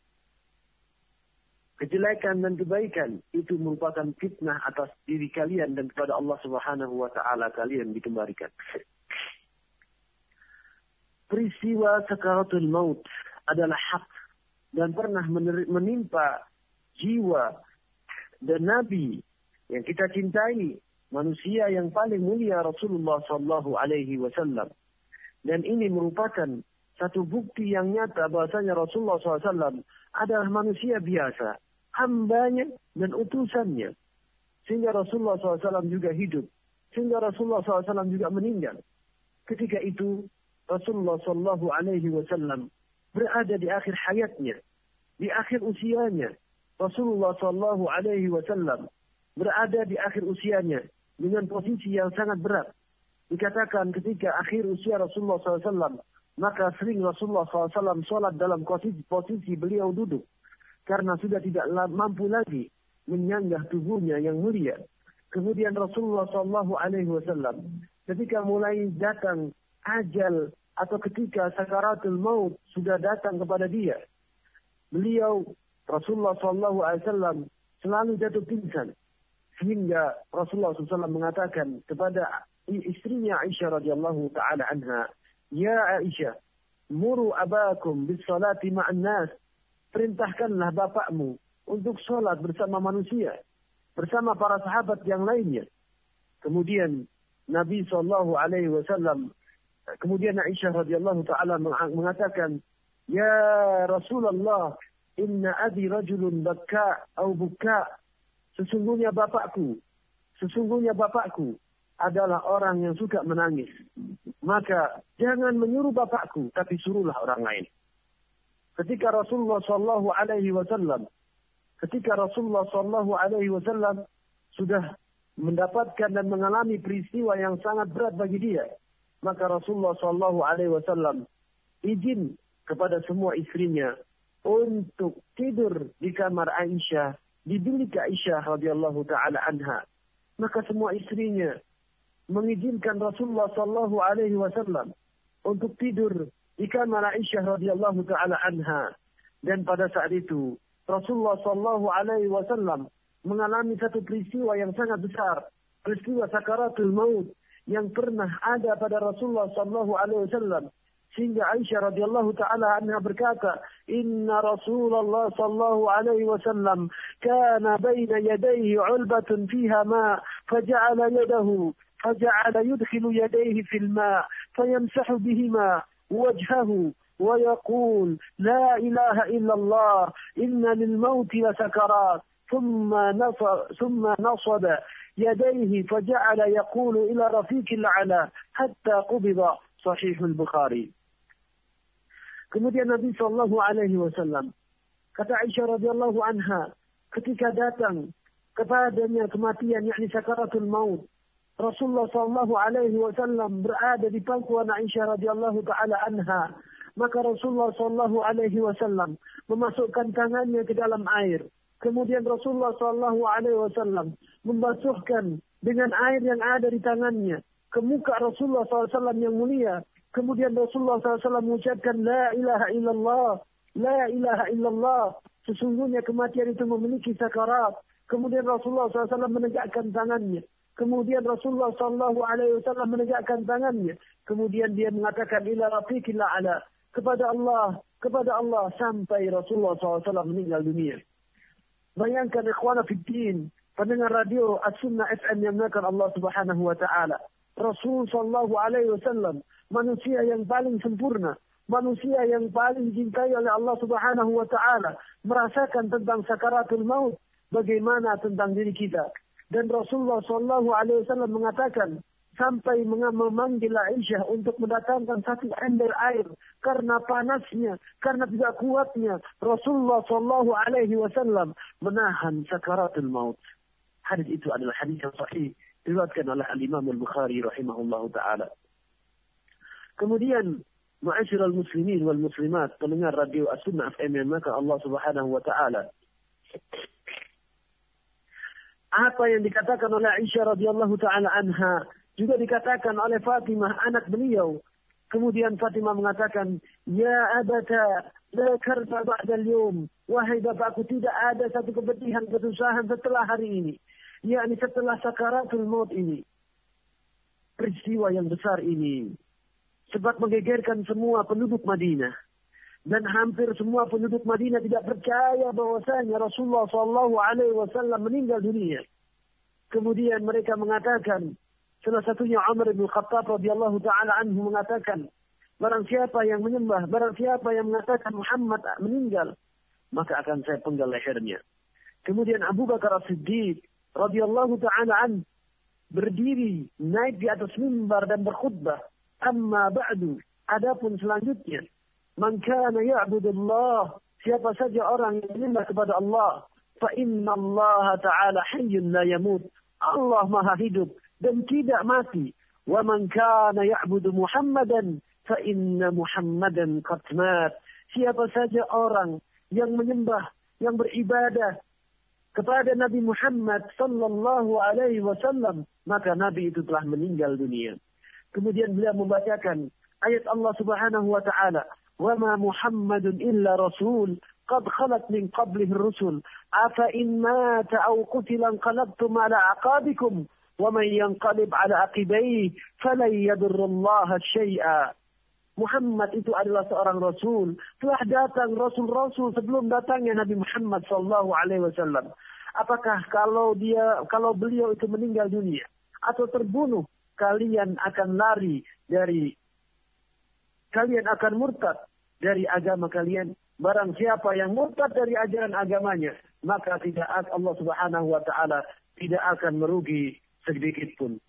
kejelekan dan kebaikan itu merupakan fitnah atas diri kalian, dan kepada Allah Subhanahu wa taala kalian dikembalikan. Peristiwa sakaratul maut adalah hak dan pernah menimpa jiwa dan nabi yang kita cintai, manusia yang paling mulia Rasulullah sallallahu alaihi wasallam. Dan ini merupakan satu bukti yang nyata bahwasanya Rasulullah shallallahu alaihi wasallam adalah manusia biasa, hambanya dan utusannya. Sehingga Rasulullah shallallahu alaihi wasallam juga hidup. Sehingga Rasulullah shallallahu alaihi wasallam juga meninggal. Ketika itu Rasulullah shallallahu alaihi wasallam berada di akhir hayatnya, di akhir usianya. Rasulullah shallallahu alaihi wasallam berada di akhir usianya dengan posisi yang sangat berat. Dikatakan ketika akhir usia Rasulullah shallallahu alaihi wasallam, maka sering Rasulullah shallallahu alaihi wasallam sholat dalam posisi, posisi beliau duduk. Karena sudah tidak mampu lagi menyanggah tubuhnya yang mulia. Kemudian Rasulullah shallallahu alaihi wasallam ketika mulai datang ajal atau ketika sakaratul maut sudah datang kepada dia, beliau Rasulullah shallallahu alaihi wasallam selalu jatuh pingsan. Sehingga Rasulullah shallallahu alaihi wasallam mengatakan kepada istrinya Aisyah radhiyallahu taala anha, "Ya Aisyah, muru abakum bis salati ma'an nas." Perintahkanlah bapakmu untuk sholat bersama manusia, bersama para sahabat yang lainnya. Kemudian Nabi sallallahu alaihi wasallam, kemudian Aisyah radhiyallahu taala mengatakan, "Ya Rasulullah, inna abi rajulun bakka au bukka." Sesungguhnya bapakku, sesungguhnya bapakku adalah orang yang suka menangis. Maka jangan menyuruh bapakku, tapi suruhlah orang lain. Ketika Rasulullah Shallallahu Alaihi Wasallam, ketika Rasulullah Shallallahu Alaihi Wasallam sudah mendapatkan dan mengalami peristiwa yang sangat berat bagi dia, maka Rasulullah Shallallahu Alaihi Wasallam izin kepada semua istrinya untuk tidur di kamar Aisyah, di bilik Aisyah radhiyallahu taala anha. Maka semua istrinya mengizinkan Rasulullah sallallahu alaihi wasallam untuk tidur di kamar Aisyah radhiyallahu taala anha. Dan pada saat itu Rasulullah sallallahu alaihi wasallam mengalami satu peristiwa yang sangat besar, peristiwa sakaratul maut yang pernah ada pada Rasulullah sallallahu alaihi wasallam. Sehingga Aisyah radhiyallahu taala anha berkata, "Inna Rasulullah sallallahu alaihi wasallam kana baina yadayhi 'ulbatun fiha ma, faja'ala yadahu فجعل يدخل يديه في الماء فيمسح بهما وجهه ويقول لا إله إلا الله إن للموت لسكرات ثم نصب, ثم نصب يديه فجعل يقول إلى رفيق الأعلى حتى قبض صحيح البخاري." Kemudian Nabi sallallahu alaihi wasallam, kata Aisyah radhiyallahu anha, ketika datang kepadanya kematian, yakni sakaratul maut, Rasulullah sallallahu alaihi wasallam berada di pangkuan Aisyah radhiyallahu taala anha. Maka Rasulullah sallallahu alaihi wasallam memasukkan tangannya ke dalam air. Kemudian Rasulullah sallallahu alaihi wasallam membasuhkan dengan air yang ada di tangannya ke muka Rasulullah sallallahu alaihi wasallam yang mulia. Kemudian Rasulullah sallallahu alaihi wasallam mengucapkan la ilaha illallah, la ilaha illallah. Sesungguhnya kematian itu memiliki sakarat. Kemudian Rasulullah sallallahu alaihi wasallam menegakkan tangannya. Kemudian Rasulullah sallallahu alaihi wasallam menegakkan tangannya. Kemudian dia mengatakan ila rafiqil a'la, kepada Allah, kepada Allah, sampai Rasulullah sallallahu alaihi wasallam meninggal dunia. Bayangkan ikhwana fiddin, pendengar radio As-Sunnah F M yang memuliakan Allah Subhanahu wa taala. Rasul sallallahu alaihi wasallam, manusia yang paling sempurna, manusia yang paling dicintai oleh Allah Subhanahu wa taala, merasakan tentang sakaratul maut. Bagaimana tentang diri kita? Dan Rasulullah sallallahu alaihi wasallam mengatakan, sampai memanggil Aisyah untuk mendatangkan satu ember air karena panasnya, karena tidak kuatnya Rasulullah Shallallahu Alaihi Wasallam menahan sakaratul maut. Hadis itu adalah hadis yang sahih diriwayatkan oleh Al-Imam Al-Bukhari rahimahullahu taala. Kemudian, ma'asyiral muslimin wal muslimat, pendengar radio As-Sunnah F M yang maka Allah Subhanahu wa taala, apa yang dikatakan oleh Aisyah radhiyallahu taala anha juga dikatakan oleh Fatimah anak beliau. Kemudian Fatimah mengatakan, "Ya abata, la karba ba'da al-yawm." Wahai bapakku, tidak ada satu kepedihan, kesusahan setelah hari ini. Yakni setelah sakaratul maut ini. Peristiwa yang besar ini sebab menggegerkan semua penduduk Madinah. Dan hampir semua penduduk Madinah tidak percaya bahwasanya Rasulullah Shallallahu Alaihi Wasallam meninggal dunia. Kemudian mereka mengatakan, salah satunya Umar bin Khattab radhiyallahu taala anhu mengatakan, barang siapa yang menyembah, barang siapa yang mengatakan Muhammad meninggal, maka akan saya penggal lehernya. Kemudian Abu Bakar As-Siddiq radhiyallahu taala anhu berdiri naik di atas mimbar dan berkhutbah. Amma ba'du, adapun selanjutnya, man kana ya'budullah, siapa saja orang yang menyembah kepada Allah, fa inna Allah ta'ala hayyun la yamut, Allah maha hidup dan tidak mati. Wa man kana ya'budu Muhammadan, fa inna Muhammadan qad mat, siapa saja orang yang menyembah, yang beribadah kepada Nabi Muhammad sallallahu alaihi wasallam, maka Nabi itu telah meninggal dunia. Kemudian beliau membacakan ayat Allah Subhanahu wa taala, "Wa ma Muhammadun illa rasul qad khalat min qablihi ar-rusul afa in mata aw qutila anqalabtum ala aqabikum wa man yanqalib ala aqibaihi falan yadurra Allah syai'a." Muhammad itu adalah seorang rasul, telah datang rasul-rasul sebelum datangnya Nabi Muhammad sallallahu alaihi wasallam. Apakah kalau dia kalau beliau itu meninggal dunia atau terbunuh, kalian akan lari dari, kalian akan murtad dari agama kalian? Barang siapa yang murtad dari ajaran agamanya, maka tidak Allah Subhanahu wa taala tidak akan merugi sedikit pun.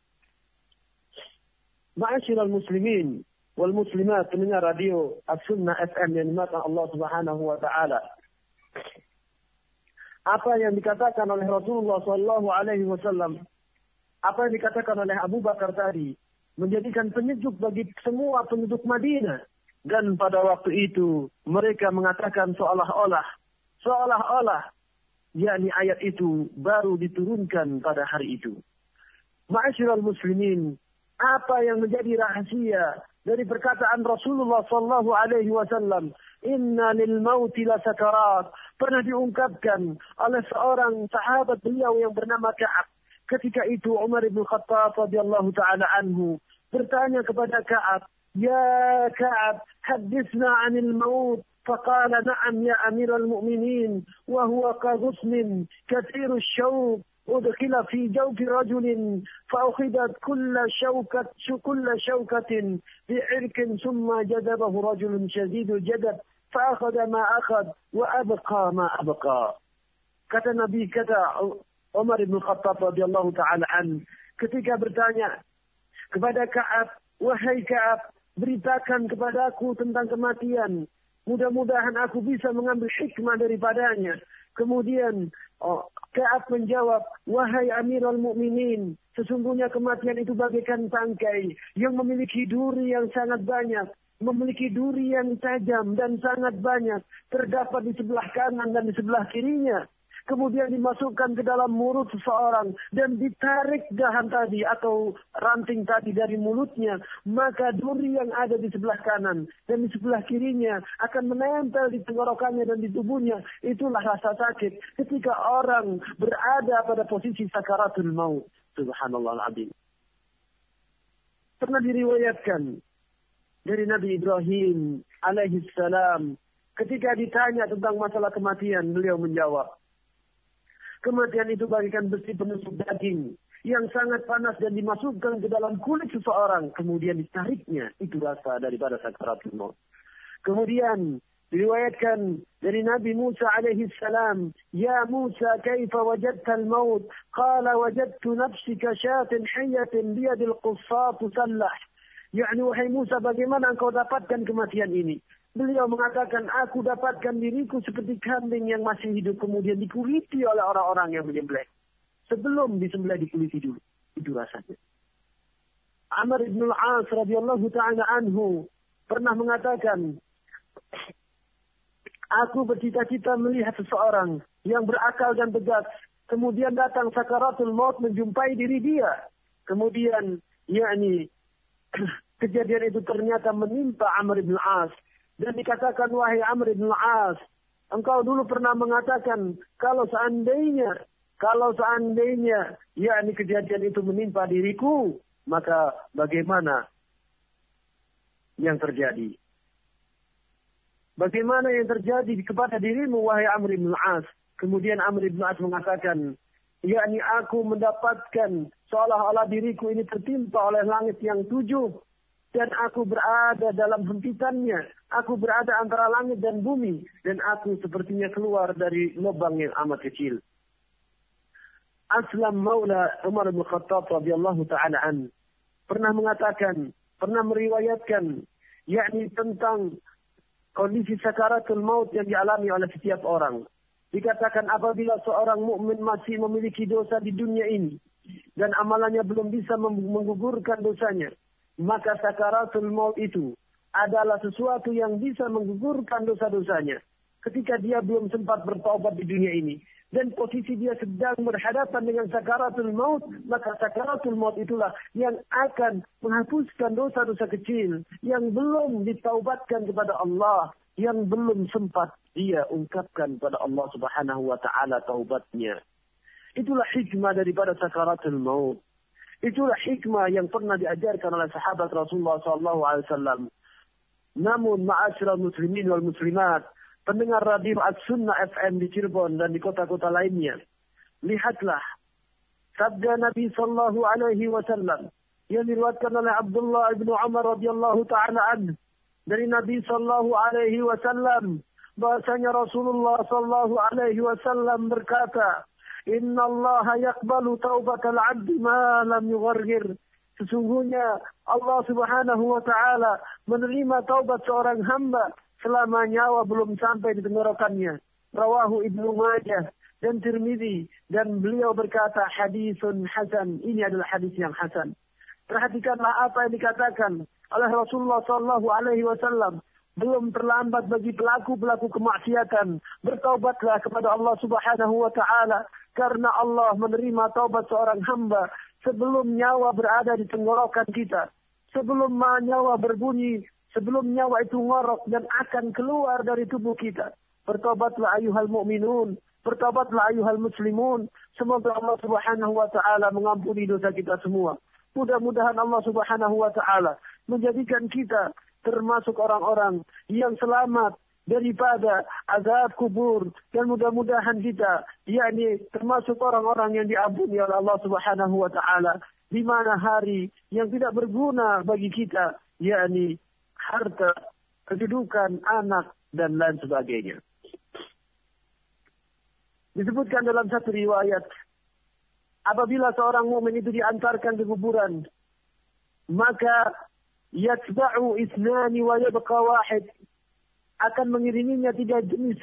Ma'asyiral muslimin wal muslimat, pendengar radio As-Sunnah F M yang dimaksud Allah Subhanahu wa taala. Apa yang dikatakan oleh Rasulullah sallallahu alaihi wasallam, apa yang dikatakan oleh Abu Bakar tadi, menjadikan penyejuk bagi semua penduduk Madinah. Dan pada waktu itu mereka mengatakan seolah-olah, seolah-olah, yakni ayat itu baru diturunkan pada hari itu. Ma'asyiral muslimin, apa yang menjadi rahasia dari perkataan Rasulullah sallallahu alaihi wasallam, "Inna lil mauti la sakarat," pernah diungkapkan oleh seorang sahabat beliau yang bernama Ka'ab. Ketika itu Umar bin Khattab radhiyallahu taala anhu bertanya kepada Ka'ab, "Ya Ka'ab, hadithna 'anil maut." فقال نعم يا أمير المؤمنين وهو كغصن كثير الشوك أدخل في جوف رجل فأخذت كل شوكة كل شوكة بعرك ثم جذبه رجل شديد الجذب فأخذ ما أخذ وأبقى ما أبقى. Kata Nabi, kata Umar bin Khattab radhiyallahu taala an, ketika bertanya kepada Ka'ab, "Wahai Ka'ab, beritakan kepadaku tentang kematian. Mudah-mudahan aku bisa mengambil hikmah daripadanya." Kemudian oh, Ka'ab menjawab, "Wahai Amirul Mukminin, sesungguhnya kematian itu bagaikan tangkai yang memiliki duri yang sangat banyak, memiliki duri yang tajam dan sangat banyak, terdapat di sebelah kanan dan di sebelah kirinya. Kemudian dimasukkan ke dalam mulut seseorang dan ditarik dahan tadi atau ranting tadi dari mulutnya, maka duri yang ada di sebelah kanan dan di sebelah kirinya akan menempel di tenggorokannya dan di tubuhnya. Itulah rasa sakit ketika orang berada pada posisi sakaratul maut." Subhanallah al-azim. Pernah diriwayatkan dari Nabi Ibrahim alaihi salam, ketika ditanya tentang masalah kematian, beliau menjawab, "Kematian itu bagaikan besi penusuk daging yang sangat panas dan dimasukkan ke dalam kulit seseorang, kemudian ditariknya. Itu rasa daripada sakaratul maut." Kemudian Diriwayatkan dari Nabi Musa alaihi salam, "Ya Musa, kaifa wajadta al-maut?" Qala wajadtu nafsi ka syatin hayyatin biyadil qussat tusallah. yakni wahai Musa, bagaimana engkau dapatkan kematian ini? Beliau mengatakan, aku dapatkan diriku seperti kambing yang masih hidup kemudian dikuliti oleh orang-orang yang menyembelih. Sebelum disembelih dikuliti dulu. Itu rasanya. Amr ibn al-As radhiyallahu ta'ala anhu pernah mengatakan, aku bercita-cita melihat seseorang yang berakal dan tegas. Kemudian datang sakaratul maut menjumpai diri dia. Kemudian, yakni kejadian itu ternyata menimpa Amr ibn al-As. Dan dikatakan, wahai Amr ibn al-As, engkau dulu pernah mengatakan, kalau seandainya, kalau seandainya, yakni kejadian itu menimpa diriku, maka bagaimana yang terjadi? Bagaimana yang terjadi kepada dirimu, wahai Amr ibn al-As? Kemudian Amr ibn al-As mengatakan, yakni aku mendapatkan seolah-olah diriku ini tertimpa oleh langit yang tujuh, dan aku berada dalam hempitannya. Aku berada antara langit dan bumi, dan aku sepertinya keluar dari lubang yang amat kecil. Aslam Maula Umar bin Khattab radhiyallahu ta'ala an pernah mengatakan, pernah meriwayatkan, yakni tentang kondisi sakaratul maut yang dialami oleh setiap orang. Dikatakan apabila seorang mukmin masih memiliki dosa di dunia ini dan amalannya belum bisa menggugurkan dosanya, maka sakaratul maut itu adalah sesuatu yang bisa menggugurkan dosa-dosanya. Ketika dia belum sempat bertaubat di dunia ini dan posisi dia sedang berhadapan dengan sakaratul maut, maka sakaratul maut itulah yang akan menghapuskan dosa-dosa kecil yang belum ditaubatkan kepada Allah, yang belum sempat dia ungkapkan kepada Allah Subhanahu wa taala taubatnya. Itulah hikmah daripada sakaratul maut. Itulah hikmah yang pernah diajarkan oleh sahabat Rasulullah sallallahu alaihi wasallam. Namun ma'asyiral muslimin wal muslimat, pendengar radio As-Sunnah F M di Cirebon dan di kota-kota lainnya, lihatlah sabda Nabi sallallahu alaihi wasallam yang diriwayatkan oleh Abdullah bin Umar radhiyallahu taala anhu dari Nabi sallallahu alaihi wasallam, bahasanya Rasulullah sallallahu alaihi wasallam berkata, Inna Allah yaqbalu taubatal abdi ma lam yughargir. Sesungguhnya Allah Subhanahu wa taala menerima taubat seorang hamba selama nyawa belum sampai di tenggorokannya. Rawahu Ibnu Majah dan Tirmizi, dan beliau berkata hadisun hasan. Ini adalah hadis yang hasan. Perhatikanlah apa yang dikatakan oleh Rasulullah sallallahu alaihi wasallam. Belum terlambat bagi pelaku-pelaku kemaksiatan bertaubatlah kepada Allah Subhanahu wa taala, karena Allah menerima taubat seorang hamba sebelum nyawa berada di tenggorokan kita, sebelum nyawa berbunyi, sebelum nyawa itu ngorok dan akan keluar dari tubuh kita. Bertobatlah ayuhal mu'minun, bertobatlah ayuhal muslimun. Semoga Allah Subhanahu wa taala mengampuni dosa kita semua. Mudah-mudahan Allah Subhanahu wa taala menjadikan kita termasuk orang-orang yang selamat daripada azab kubur, dan mudah-mudahan kita yakni termasuk orang-orang yang diampuni oleh Allah Subhanahu wa taala di mana hari yang tidak berguna bagi kita, yakni harta, kedudukan, anak dan lain sebagainya. Disebutkan dalam satu riwayat, apabila seorang mukmin itu diantarkan ke kuburan, maka yatba'u isnani wa yabqa wahid, akan mengiringinya tiga jenis.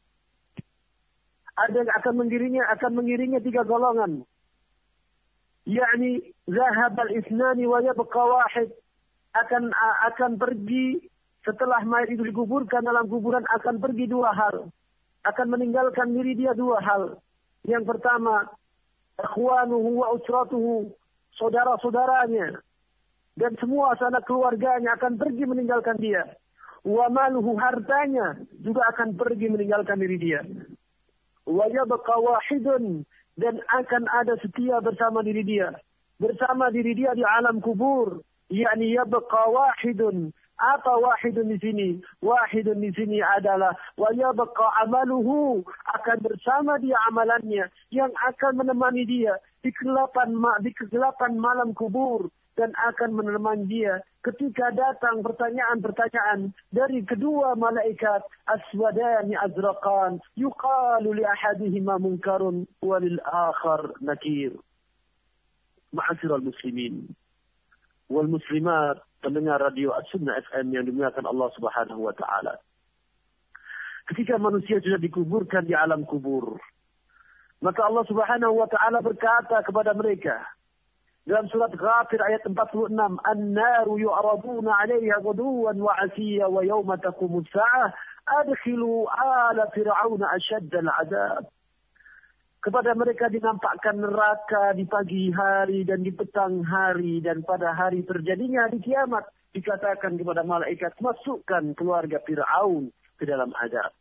Ada yang akan mengiringinya akan mengiringinya tiga golongan. Yakni zahabal isnani wa yabqa wahid, akan akan pergi setelah mayat itu dikuburkan dalam kuburan, akan pergi dua hal. Akan meninggalkan diri dia dua hal. Yang pertama, ikhwanuhu wa usratuhu, saudara-saudaranya dan semua sanak keluarganya akan pergi meninggalkan dia. Wa maluhu, hartanya juga akan pergi meninggalkan diri dia. Wa yabqa wahidun, dan akan ada setia bersama diri dia. Bersama diri dia di alam kubur. Yakni yabqa wahidun, Apa wahidun di sini? Wahidun di sini adalah wa yabqa amaluhu, akan bersama dia amalannya yang akan menemani dia di kegelapan di kegelapan malam kubur, dan akan menemani dia ketika datang pertanyaan-pertanyaan dari kedua malaikat aswadani azraqan yuqalu li ahadihima munkarun wa lil akhar nakir. Ma'asyiral muslimin wal muslimat, pendengar radio As-Sunnah F M yang dimuliakan Allah Subhanahu wa taala. Ketika manusia sudah dikuburkan di alam kubur, maka Allah Subhanahu wa taala berkata kepada mereka dalam surat Ghafir ayat empat puluh enam, "An-naru yu'raduna 'alayha ghuduwan wa 'ashiyya wa yawma taqumus sa'ah adkhilu ala fir'auna ashadda al-'adab." Kepada mereka dinampakkan neraka di pagi hari dan di petang hari, dan pada hari terjadinya hari kiamat dikatakan kepada malaikat, masukkan keluarga Fir'aun ke dalam azab.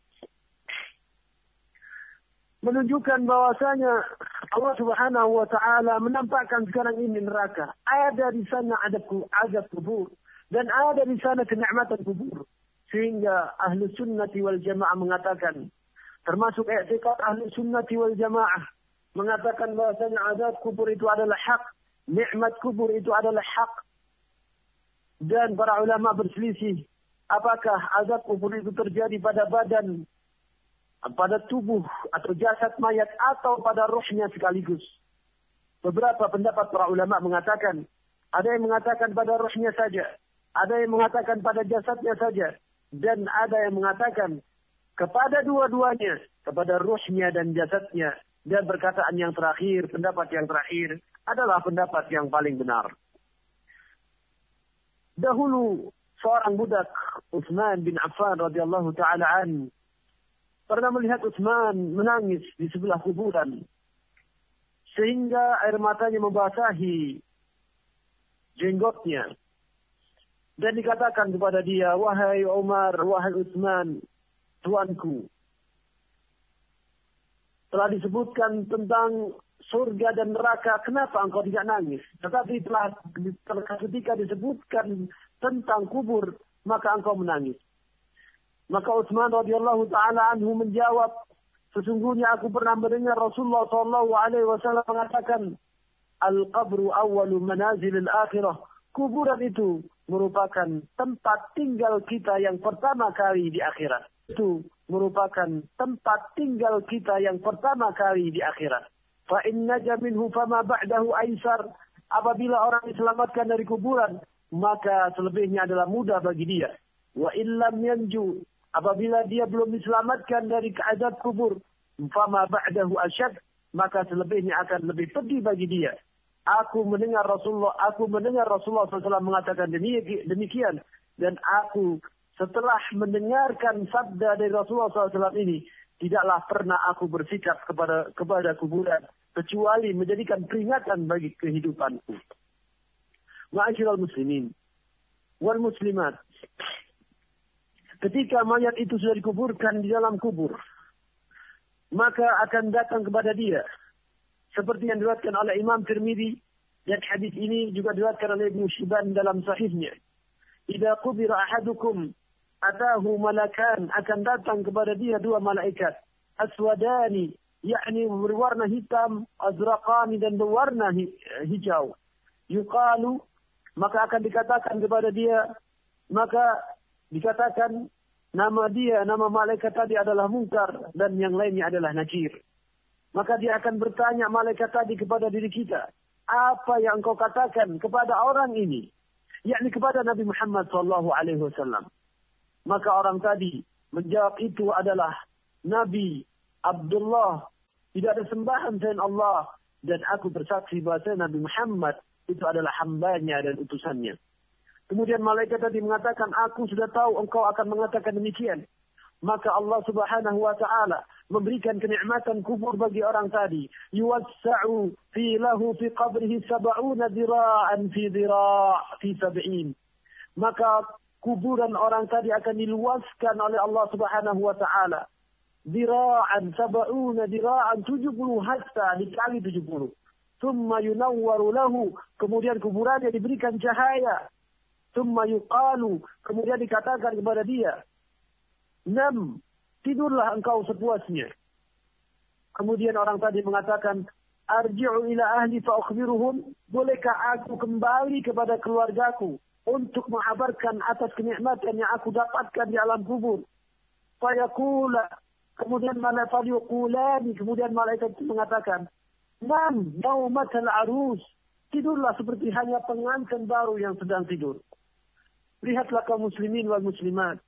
Menunjukkan bahwasanya Allah Subhanahu wa taala menampakkan sekarang ini neraka. Ada di sana ada azab kubur dan ada di sana kenikmatan kubur. Sehingga ahli sunnati wal jamaah mengatakan, termasuk i'tiqad ahli sunnati wal jamaah mengatakan bahwasanya azab kubur itu adalah hak, nikmat kubur itu adalah hak. Dan para ulama berselisih apakah azab kubur itu terjadi pada badan, pada tubuh atau jasad mayat, atau pada rohnya sekaligus. Beberapa pendapat para ulama mengatakan, ada yang mengatakan pada rohnya saja, ada yang mengatakan pada jasadnya saja, dan ada yang mengatakan kepada dua-duanya, kepada rohnya dan jasadnya. Dan perkataan yang terakhir, pendapat yang terakhir adalah pendapat yang paling benar. Dahulu seorang budak, Utsman bin Affan radhiyallahu taala an, pernah melihat Utsman menangis di sebelah kuburan, sehingga air matanya membasahi jenggotnya. Dan dikatakan kepada dia, wahai Umar, wahai Utsman, tuanku, telah disebutkan tentang surga dan neraka, kenapa engkau tidak nangis? Tetapi telah ketika disebutkan tentang kubur, maka engkau menangis. Maka Utsman radhiyallahu taala anhu menjawab, sesungguhnya aku pernah mendengar Rasulullah sallallahu alaihi wasallam mengatakan, al-qabru awwalu manazilil akhirah. Kuburan itu merupakan tempat tinggal kita yang pertama kali di akhirat. Itu merupakan tempat tinggal kita yang pertama kali di akhirat. Fa in naja minhu fama ba'dahu aisar. Apabila orang diselamatkan dari kuburan, maka selebihnya adalah mudah bagi dia. Wa illam yanju, apabila dia belum diselamatkan dari azab kubur, fama ba'dahu asyad, maka selebihnya akan lebih pedih bagi dia. Aku mendengar Rasulullah, aku mendengar Rasulullah shallallahu alaihi wasallam mengatakan demikian, dan aku setelah mendengarkan sabda dari Rasulullah shallallahu alaihi wasallam ini, tidaklah pernah aku bersikap kepada kepada kuburan kecuali menjadikan peringatan bagi kehidupanku. Ma'asyiral muslimin wal muslimat, ketika mayat itu sudah dikuburkan di dalam kubur, maka akan datang kepada dia seperti yang diriwayatkan oleh Imam Tirmidzi, dan hadis ini juga diriwayatkan oleh Ibnu Hibban dalam sahihnya. Idza qubira ahadukum atahu malakan, akan datang kepada dia dua malaikat, aswadani, yakni berwarna hitam, azraqani, dan berwarna hijau. Yuqalu, maka akan dikatakan kepada dia, maka dikatakan nama dia, nama malaikat tadi adalah Munkar, dan yang lainnya adalah Nakir. Maka dia akan bertanya malaikat tadi kepada diri kita, apa yang engkau katakan kepada orang ini, yakni kepada Nabi Muhammad sallallahu alaihi wasallam. Maka orang tadi menjawab, itu adalah Nabi Abdullah, tidak ada sembahan selain Allah, dan aku bersaksi bahwa Nabi Muhammad itu adalah hambanya dan utusannya. Kemudian malaikat tadi mengatakan, aku sudah tahu engkau akan mengatakan demikian. Maka Allah Subhanahu wa taala memberikan kenikmatan kubur bagi orang tadi. Yuwassa'u fi lahu fi qabrihi sab'una dira'an fi dira' fi sab'in. Maka kuburan orang tadi akan diluaskan oleh Allah Subhanahu wa taala. Dira'an sab'una dira'an, tujuh puluh hasta dikali tujuh puluh. Thumma yunawwaru lahu, kemudian kuburannya diberikan cahaya. Tsumma yuqalu, kemudian dikatakan kepada dia, nam, tidurlah engkau sepuasnya. Kemudian orang tadi mengatakan, arji'u ila ahli fa ukhbiruhum, bolehkah aku kembali kepada keluargaku untuk mengabarkan atas kenikmatan yang aku dapatkan di alam kubur. Fayaqula, kemudian malaikat yuqulani, kemudian malaikat itu mengatakan, nam, naumatal arus, tidurlah seperti hanya pengantin baru yang sedang tidur. Lihatlah kaum muslimin wal muslimat,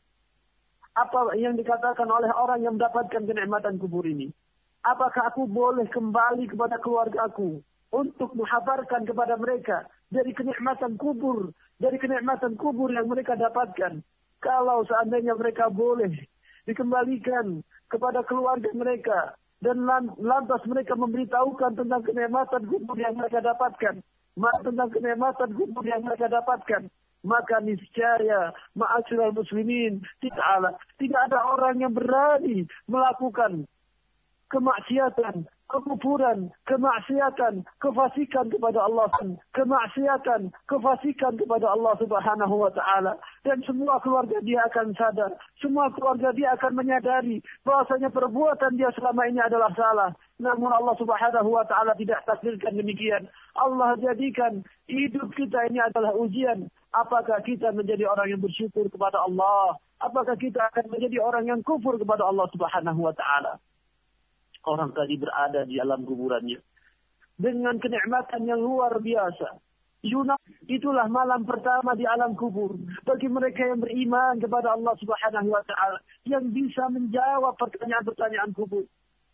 apa yang dikatakan oleh orang yang mendapatkan kenikmatan kubur ini. Apakah aku boleh kembali kepada keluargaku untuk menghabarkan kepada mereka dari kenikmatan kubur, dari kenikmatan kubur yang mereka dapatkan? Kalau seandainya mereka boleh dikembalikan kepada keluarga mereka dan lantas mereka memberitahukan tentang kenikmatan kubur yang mereka dapatkan, tentang kenikmatan kubur yang mereka dapatkan, maka niscaya ma'asyiral muslimin, tidak tidak ada orang yang berani melakukan kemaksiatan, kekufuran, kemaksiatan, kefasikan kepada Allah, kemaksiatan, kefasikan kepada Allah Subhanahu wa taala, dan semua keluarga dia akan sadar, semua keluarga dia akan menyadari bahwasanya perbuatan dia selama ini adalah salah. Namun Allah Subhanahu wa taala tidak takdirkan demikian. Allah jadikan hidup kita ini adalah ujian. Apakah kita menjadi orang yang bersyukur kepada Allah? Apakah kita akan menjadi orang yang kufur kepada Allah Subhanahu wa taala? Orang tadi berada di alam kuburannya dengan kenikmatan yang luar biasa. Yunus, itulah malam pertama di alam kubur bagi mereka yang beriman kepada Allah Subhanahu wa taala, yang bisa menjawab pertanyaan-pertanyaan kubur.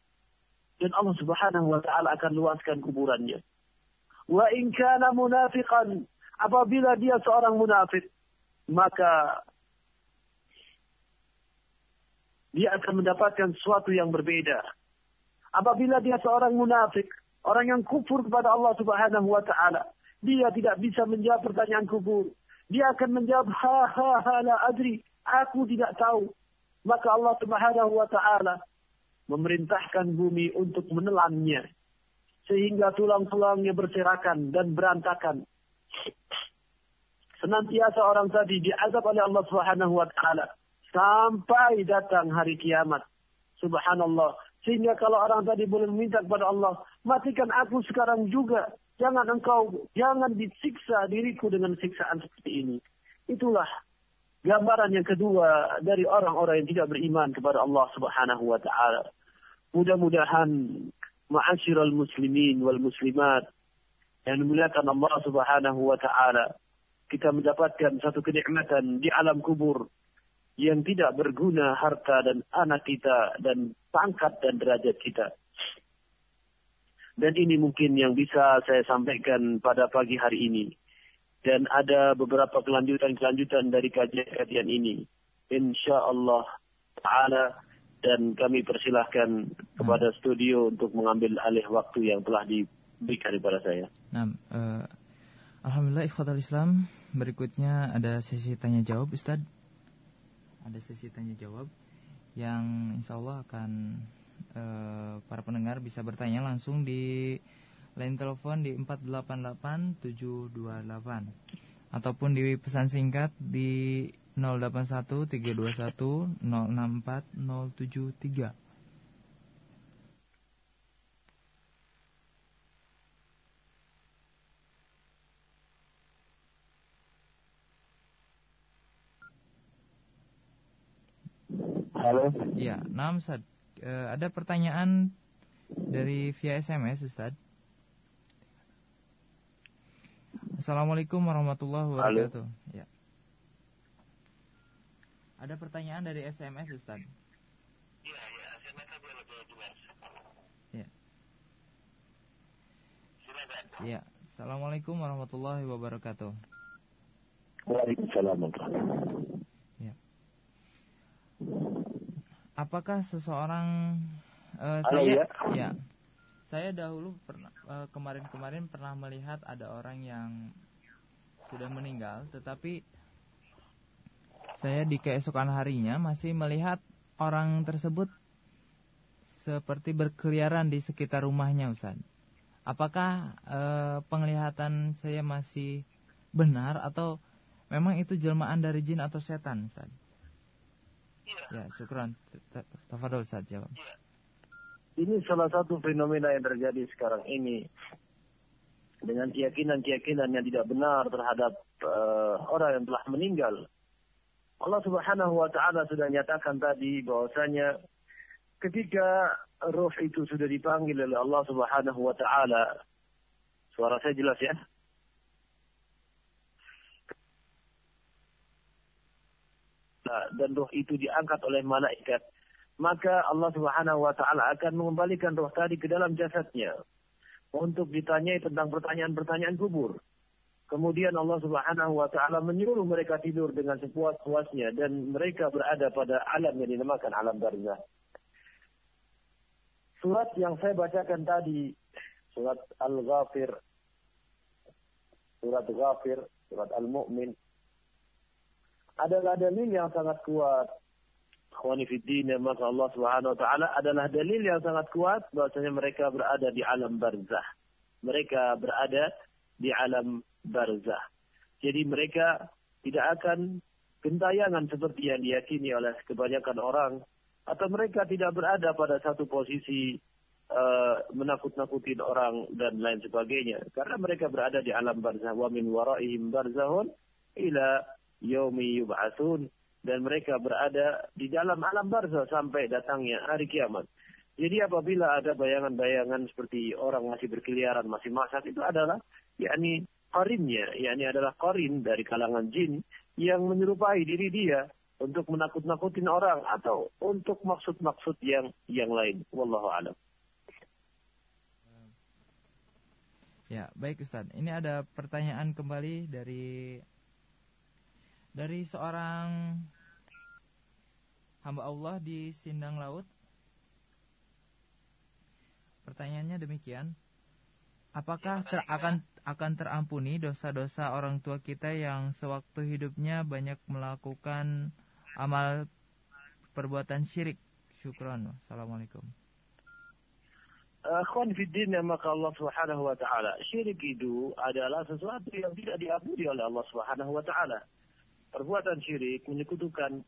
Dan Allah Subhanahu wa taala akan luaskan kuburannya. Wa in kana munafiqan, apabila dia seorang munafik, maka dia akan mendapatkan sesuatu yang berbeda. Apabila dia seorang munafik, orang yang kufur kepada Allah Subhanahu wa taala, dia tidak bisa menjawab pertanyaan kubur. Dia akan menjawab, ha ha ha la adri, aku tidak tahu. Maka Allah Subhanahu wa taala memerintahkan bumi untuk menelannya sehingga tulang-tulangnya berserakan dan berantakan. Senantiasa orang tadi diazab oleh Allah Subhanahu wa taala sampai datang hari kiamat. Subhanallah. Sehingga kalau orang tadi boleh meminta kepada Allah, matikan aku sekarang juga. Jangan engkau, jangan disiksa diriku dengan siksaan seperti ini. Itulah gambaran yang kedua dari orang-orang yang tidak beriman kepada Allah Subhanahu wa taala. Mudah-mudahan ma'asyiral muslimin wal muslimat yang dimuliakan Allah Subhanahu wa taala, kita mendapatkan satu kenikmatan di alam kubur yang tidak berguna harta dan anak kita dan pangkat dan derajat kita. Dan ini mungkin yang bisa saya sampaikan pada pagi hari ini. Dan ada beberapa kelanjutan-kelanjutan dari kajian-kajian ini, InsyaAllah ta'ala. Dan kami persilahkan kepada hmm. studio untuk mengambil alih waktu yang telah diberikan kepada saya. Nah, uh, Alhamdulillah, ikhwatal Islam. Berikutnya ada sesi tanya jawab, Ustaz. Ada sesi tanya jawab yang insya Allah akan e, para pendengar bisa bertanya langsung di line telepon di empat delapan delapan tujuh dua delapan ataupun di pesan singkat di nol delapan satu tiga dua satu nol enam empat nol tujuh tiga. Halo. Ya, nah Ustaz, e, ada pertanyaan dari via S M S, Ustaz. Assalamualaikum warahmatullahi wabarakatuh. Halo. Ya. Ada pertanyaan dari S M S, Ustaz. Iya, ya, S M S aja lebih jelas. Ya. Silakan. Ya, Assalamualaikum warahmatullahi wabarakatuh. Waalaikumsalam warahmatullahi wabarakatuh. Ya. Apakah seseorang uh, Halo, saya ya. ya saya dahulu pernah uh, kemarin-kemarin pernah melihat ada orang yang sudah meninggal, tetapi saya di keesokan harinya masih melihat orang tersebut seperti berkeliaran di sekitar rumahnya, Ustaz. Apakah uh, penglihatan saya masih benar atau memang itu jelmaan dari jin atau setan, Ustaz? Iya. Ya, syukran. Tafadhol Ustaz, jawab. Iya. Ini salah satu fenomena yang terjadi sekarang ini dengan keyakinan-keyakinan yang tidak benar terhadap uh, orang yang telah meninggal. Allah Subhanahu wa taala sudah nyatakan tadi bahwasanya ketika roh itu sudah dipanggil oleh Allah Subhanahu wa taala, suara saya jelas ya? Dan roh itu diangkat oleh malaikat, maka Allah Subhanahu wa taala akan mengembalikan roh tadi ke dalam jasadnya untuk ditanyai tentang pertanyaan-pertanyaan kubur. Kemudian Allah Subhanahu wa taala menyuruh mereka tidur dengan sepuas-puasnya dan mereka berada pada alam yang dinamakan alam barzah. Surat yang saya bacakan tadi, surat Al-Ghafir, surat Ghafir, surat Al-Mu'min, adalah dalil yang sangat kuat. Ikhwani fi din, maka Allah Subhanahu wa taala adalah dalil yang sangat kuat bahwasanya mereka berada di alam barzah. Mereka berada di alam barzah. Jadi mereka tidak akan gentayangan seperti yang diyakini oleh kebanyakan orang, atau mereka tidak berada pada satu posisi uh, menakut-nakutin orang dan lain sebagainya, karena mereka berada di alam barzah. Wa min waraihim barzahun ila yaumi yub'atsun, dan mereka berada di dalam alam barzah sampai datangnya hari kiamat. Jadi apabila ada bayangan-bayangan seperti orang masih berkeliaran, masih masak, itu adalah yakni qarinnya, yakni adalah qarin dari kalangan jin yang menyerupai diri dia untuk menakut-nakutin orang atau untuk maksud-maksud yang yang lain. Wallahu a'lam. Ya, baik Ustaz. Ini ada pertanyaan kembali dari dari seorang hamba Allah di Sindang Laut. Pertanyaannya demikian: apakah ter akan akan terampuni dosa-dosa orang tua kita yang sewaktu hidupnya banyak melakukan amal perbuatan syirik? Syukron. Assalamualaikum. Akhwan fiddin, maka Allah Subhanahu wa taala, syirik itu adalah sesuatu yang tidak diampuni oleh Allah Subhanahu wa taala. Perbuatan syirik menyekutukan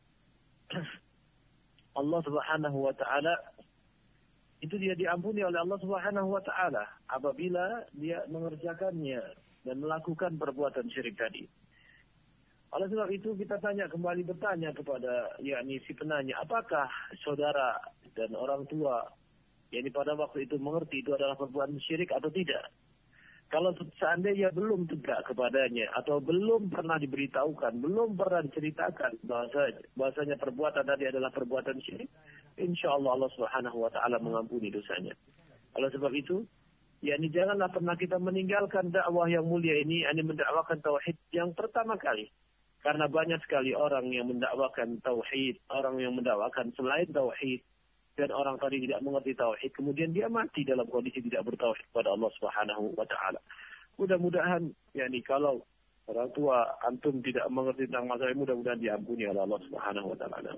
Allah Subhanahu wa taala, itu dia diampuni oleh Allah Subhanahu wa taala apabila dia mengerjakannya dan melakukan perbuatan syirik tadi. Oleh sebab itu kita tanya kembali bertanya kepada yakni si penanya, apakah saudara dan orang tua yakni pada waktu itu mengerti itu adalah perbuatan syirik atau tidak? Kalau seandainya belum tegak kepadanya atau belum pernah diberitahukan, belum pernah diceritakan bahasa bahasanya perbuatan tadi adalah perbuatan syirik, insya Allah Allah Subhanahu wa taala mengampuni dosanya. Oleh sebab itu, yakni janganlah pernah kita meninggalkan dakwah yang mulia ini, yakni mendakwakan tauhid yang pertama kali. Karena banyak sekali orang yang mendakwakan tauhid, orang yang mendakwakan selain tauhid, dan orang tadi tidak mengerti tauhid, kemudian dia mati dalam kondisi tidak bertauhid kepada Allah Subhanahu wa taala. Mudah-mudahan yakni kalau orang tua antum tidak mengerti tentang masalah ini, mudah-mudahan diampuni oleh Allah Subhanahu wa taala.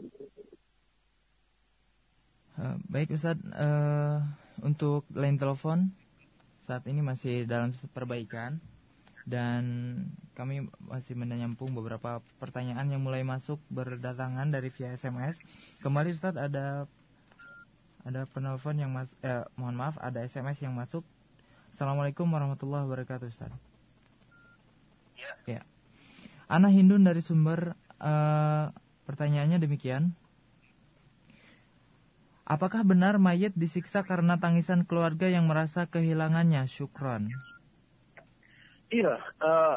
Uh, baik Ustaz, uh, untuk line telepon saat ini masih dalam perbaikan dan kami masih menyambung beberapa pertanyaan yang mulai masuk berdatangan dari via S M S. Kembali Ustaz, ada ada penelpon yang mas, eh, mohon maaf, ada S M S yang masuk. Assalamualaikum warahmatullahi wabarakatuh Ustaz. Ya. Ya. Ana Hindun dari Sumber, uh, pertanyaannya demikian. Apakah benar mayit disiksa karena tangisan keluarga yang merasa kehilangannya? Syukron. Iya, uh,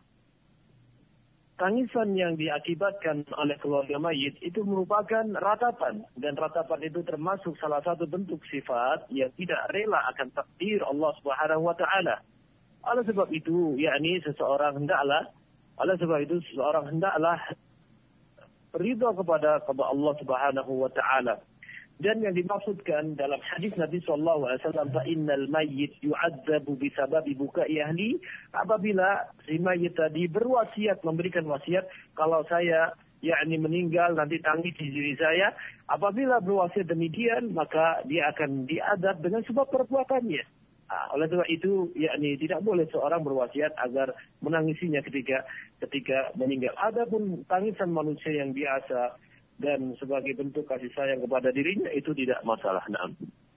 tangisan yang diakibatkan oleh keluarga mayit itu merupakan ratapan, dan ratapan itu termasuk salah satu bentuk sifat yang tidak rela akan takdir Allah Subhanahu wa taala. Oleh sebab itu, yakni seseorang hendaklah, oleh sebab itu seseorang hendaklah ridha kepada kepada Allah Subhanahu wa taala. Dan yang dimaksudkan dalam hadis Nabi sallallahu alaihi wasallam, fa innal mayyit yu'adzabu bisababi buka'i ahli, apabila si mayit tadi berwasiat, memberikan wasiat, kalau saya yakni meninggal nanti tangis di diri saya, apabila berwasiat demikian maka dia akan diadab dengan sebab perbuatannya. Nah, oleh sebab itu, yakni tidak boleh seorang berwasiat agar menangisinya ketika ketika meninggal. Adapun tangisan manusia yang biasa dan sebagai bentuk kasih sayang kepada dirinya itu tidak masalah. Nah.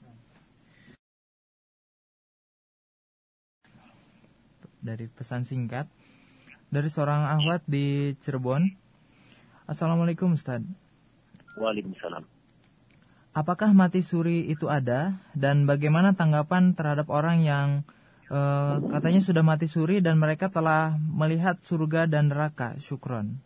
Dari pesan singkat dari seorang akhwat di Cirebon. Assalamualaikum Ustaz. Waalaikumsalam. Apakah mati suri itu ada dan bagaimana tanggapan terhadap orang yang e, katanya sudah mati suri dan mereka telah melihat surga dan neraka? Syukron.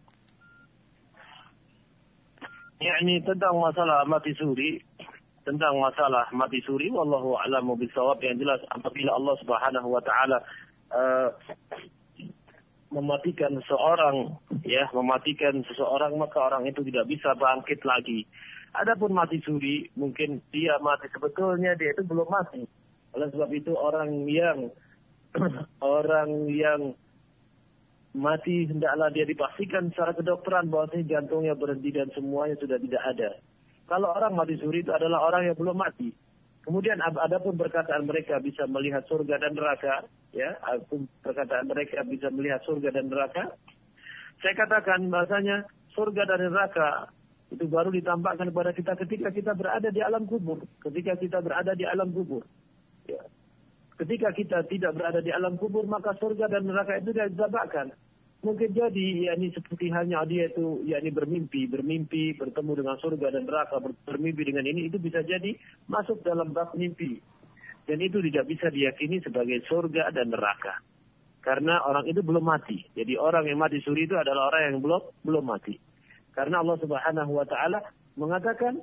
Ya, ini tentang masalah mati suri, tentang masalah mati suri, wallahu a'lamu bishawab. Yang jelas apabila Allah Subhanahu wa taala uh, mematikan seseorang, ya, mematikan seseorang, maka orang itu tidak bisa bangkit lagi. Adapun mati suri, mungkin dia mati sebetulnya dia itu belum mati. Oleh sebab itu orang yang orang yang mati hendaklah dia dipastikan secara kedokteran bahwasanya jantungnya berhenti dan semuanya sudah tidak ada. Kalau orang mati suri itu adalah orang yang belum mati. Kemudian adapun perkataan mereka bisa melihat surga dan neraka, ya, adapun perkataan mereka bisa melihat surga dan neraka. Saya katakan bahasanya surga dan neraka itu baru ditampakkan kepada kita ketika kita berada di alam kubur. Ketika kita berada di alam kubur. Ya. Ketika kita tidak berada di alam kubur, maka surga dan neraka itu tidak ditampakkan. Mungkin jadi, yakni seperti halnya dia itu, yakni bermimpi, bermimpi, bertemu dengan surga dan neraka, bermimpi dengan ini, itu bisa jadi masuk dalam bab mimpi. Dan itu tidak bisa diyakini sebagai surga dan neraka. Karena orang itu belum mati. Jadi orang yang mati suri itu adalah orang yang belum belum mati. Karena Allah Subhanahu wa taala mengatakan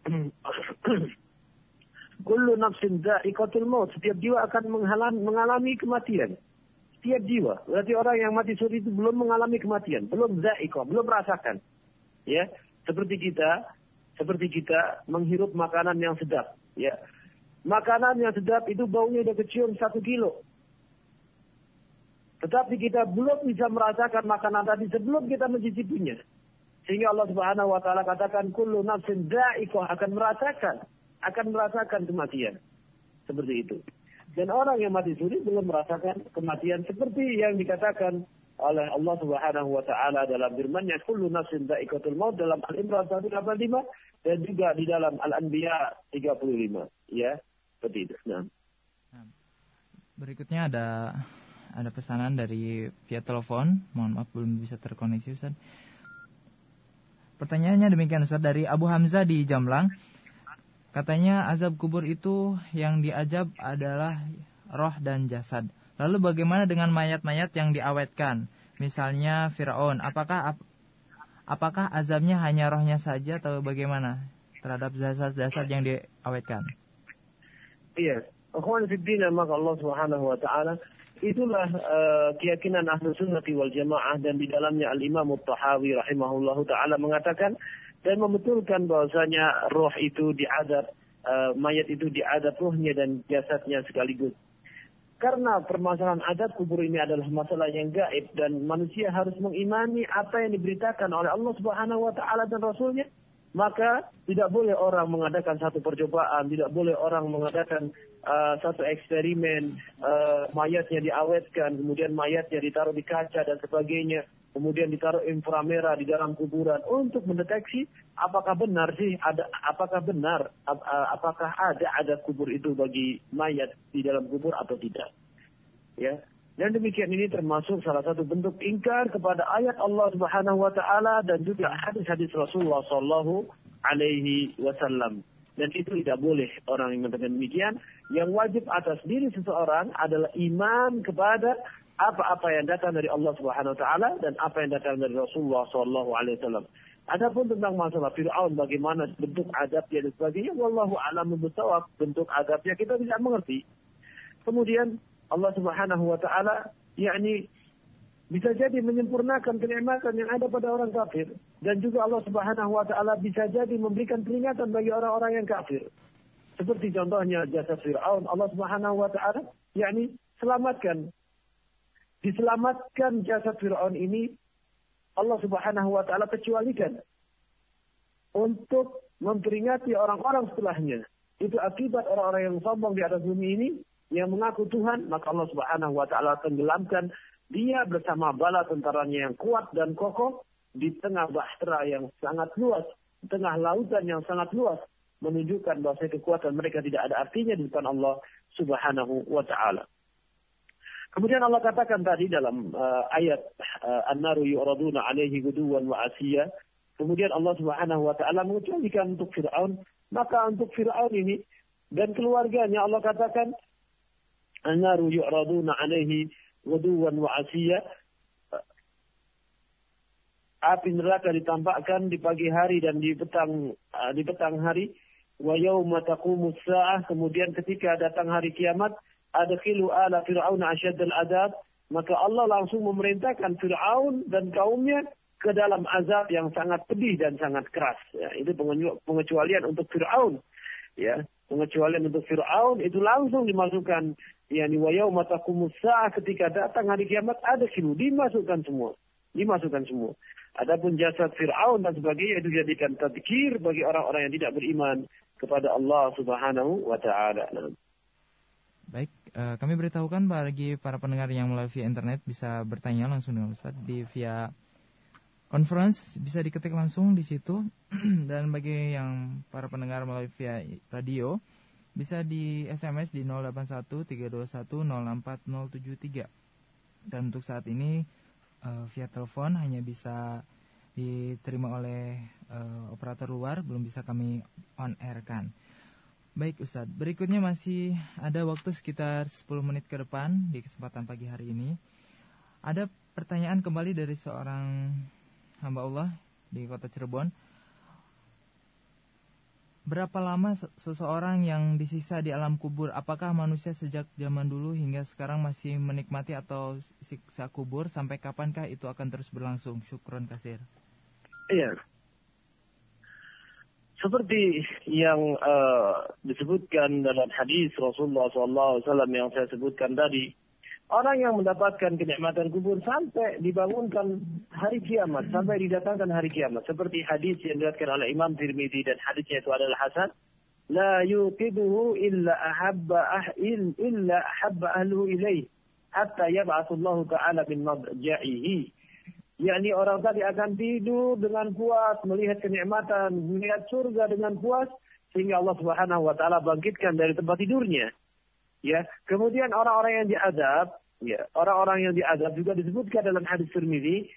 kullu nafsin dha'iqatul maut, setiap jiwa akan mengalami, mengalami kematian. Setiap jiwa. Berarti orang yang mati suri itu belum mengalami kematian, belum dha'iqah, belum merasakan. Ya, seperti kita, seperti kita menghirup makanan yang sedap, ya. Makanan yang sedap itu baunya udah kecium satu kilo. Tetapi kita belum bisa merasakan makanan tadi sebelum kita mencicipinya. Sehingga Allah Subhanahu wa taala katakan kullu nafsin dha'iqah, akan merasakan, akan merasakan kematian. Seperti itu. Dan orang yang mati suri belum merasakan kematian seperti yang dikatakan oleh Allah Subhanahu wa taala dalam firman-Nya kullu nafsin dha'iqatul maut dalam Al-Imran seratus delapan puluh lima dan juga di dalam Al-Anbiya tiga puluh lima, ya. Seperti itu. Nah. Berikutnya ada ada pesanan dari via telepon. Mohon maaf belum bisa terkoneksi Ustaz. Pertanyaannya demikian Ustaz, dari Abu Hamzah di Jamlang. Katanya azab kubur itu yang diazab adalah roh dan jasad. Lalu bagaimana dengan mayat-mayat yang diawetkan? Misalnya Fir'aun, apakah ap, apakah azabnya hanya rohnya saja atau bagaimana terhadap jasad-jasad yang diawetkan? Iya, akhwan fiddin, maka Allah Subhanahu wa taala itulah uh, keyakinan Ahlus Sunnah wal Jamaah, dan di dalamnya Al-Imam At-Tahawi rahimahullahu taala mengatakan dan membetulkan bahwasanya roh itu diadab, uh, mayat itu diadab rohnya dan jasadnya sekaligus. Karena permasalahan adab kubur ini adalah masalah yang gaib dan manusia harus mengimani apa yang diberitakan oleh Allah Subhanahu wa taala dan Rasulnya, maka tidak boleh orang mengadakan satu percobaan, tidak boleh orang mengadakan uh, satu eksperimen, uh, mayatnya diawetkan, kemudian mayatnya ditaruh di kaca dan sebagainya, kemudian ditaruh inframerah di dalam kuburan untuk mendeteksi apakah benar sih ada, apakah benar, ap, uh, apakah ada ada kubur itu bagi mayat di dalam kubur atau tidak, ya. Dan demikian ini termasuk salah satu bentuk ingkar kepada ayat Allah Subhanahu wa taala dan juga hadis-hadis Rasulullah sallallahu alaihi wasallam. Dan itu tidak boleh orang yang mengatakan demikian. Yang wajib atas diri seseorang adalah iman kepada apa-apa yang datang dari Allah Subhanahu wa taala dan apa yang datang dari Rasulullah sallallahu alaihi wasallam. Adapun tentang masalah Fir'aun, bagaimana bentuk adabnya dan sebagainya, wallahu a'lam bishawab, bentuk adabnya kita bisa mengerti. Kemudian Allah Subhanahu wa taala yakni bisa jadi menyempurnakan kenikmatan yang ada pada orang kafir, dan juga Allah Subhanahu wa taala bisa jadi memberikan peringatan bagi orang-orang yang kafir. Seperti contohnya jasad Fir'aun, Allah Subhanahu wa taala yakni selamatkan. Diselamatkan jasad Fir'aun ini Allah Subhanahu wa taala kecualikan untuk memperingati orang-orang setelahnya. Itu akibat orang-orang yang sombong di atas bumi ini yang mengaku Tuhan, maka Allah Subhanahu wa taala tenggelamkan dia bersama bala tentaranya yang kuat dan kokoh di tengah bahtera yang sangat luas, di tengah lautan yang sangat luas, menunjukkan bahwa kekuatan mereka tidak ada artinya di depan Allah Subhanahu wa taala. Kemudian Allah katakan tadi dalam uh, ayat uh, An-naru yu'raduna 'alaihi ghuduwan wa 'ashiya. Kemudian Allah Subhanahu wa taala mengecualikan untuk Firaun, maka untuk Firaun ini dan keluarganya Allah katakan An-naru yu'raduna 'alaihi ghuduwan wa 'ashiya. Api neraka ditampakkan di pagi hari dan di petang uh, di petang hari. Wa yauma taqumus saah, kemudian ketika datang hari kiamat, adkhilu ala fir'auna asyaddal adab, maka Allah langsung memerintahkan Fir'aun dan kaumnya ke dalam azab yang sangat pedih dan sangat keras. Ya, itu pengecualian untuk Fir'aun. Ya, pengecualian untuk Fir'aun itu langsung dimasukkan. Yani wa yauma taqumus saah, ketika datang hari kiamat, adkhilu, dimasukkan semua. Dimasukkan semua. Adapun jasad Fir'aun dan sebagainya itu dijadikan tadzkir bagi orang-orang yang tidak beriman kepada Allah Subhanahu wa taala. Baik, uh, kami beritahukan bagi para pendengar yang melalui via internet bisa bertanya langsung dengan Ustaz di via conference, bisa diketik langsung di situ. Dan bagi yang para pendengar melalui via radio bisa di S M S di nol delapan satu tiga dua satu nol empat nol tujuh tiga. Dan untuk saat ini uh, via telepon hanya bisa diterima oleh uh, operator luar, belum bisa kami on air kan. Baik Ustadz, berikutnya masih ada waktu sekitar sepuluh menit ke depan di kesempatan pagi hari ini. Ada pertanyaan kembali dari seorang hamba Allah di kota Cirebon. Berapa lama seseorang yang disisa di alam kubur? Apakah manusia sejak zaman dulu hingga sekarang masih menikmati atau siksa kubur? Sampai kapankah itu akan terus berlangsung? Syukron kasir. Iya. Seperti yang uh, disebutkan dalam hadis Rasulullah shallallahu alaihi wasallam yang saya sebutkan tadi, orang yang mendapatkan kenikmatan kubur sampai dibangunkan hari kiamat, sampai didatangkan hari kiamat. Seperti hadis yang diriwayatkan oleh Imam Tirmidzi dan hadisnya itu adalah hasan. La yuqiduhu illa ahabba ahil illa ahabba ahluhu ilaih hatta yab'atsullahu ta'ala min madja'ihi. Yakni orang tadi akan tidur dengan puas, melihat kenikmatan, melihat surga dengan puas, sehingga Allah Subhanahu wa taala bangkitkan dari tempat tidurnya. Ya, kemudian orang-orang yang diazab, ya, orang-orang yang diazab juga disebutkan dalam hadis Tirmidzi,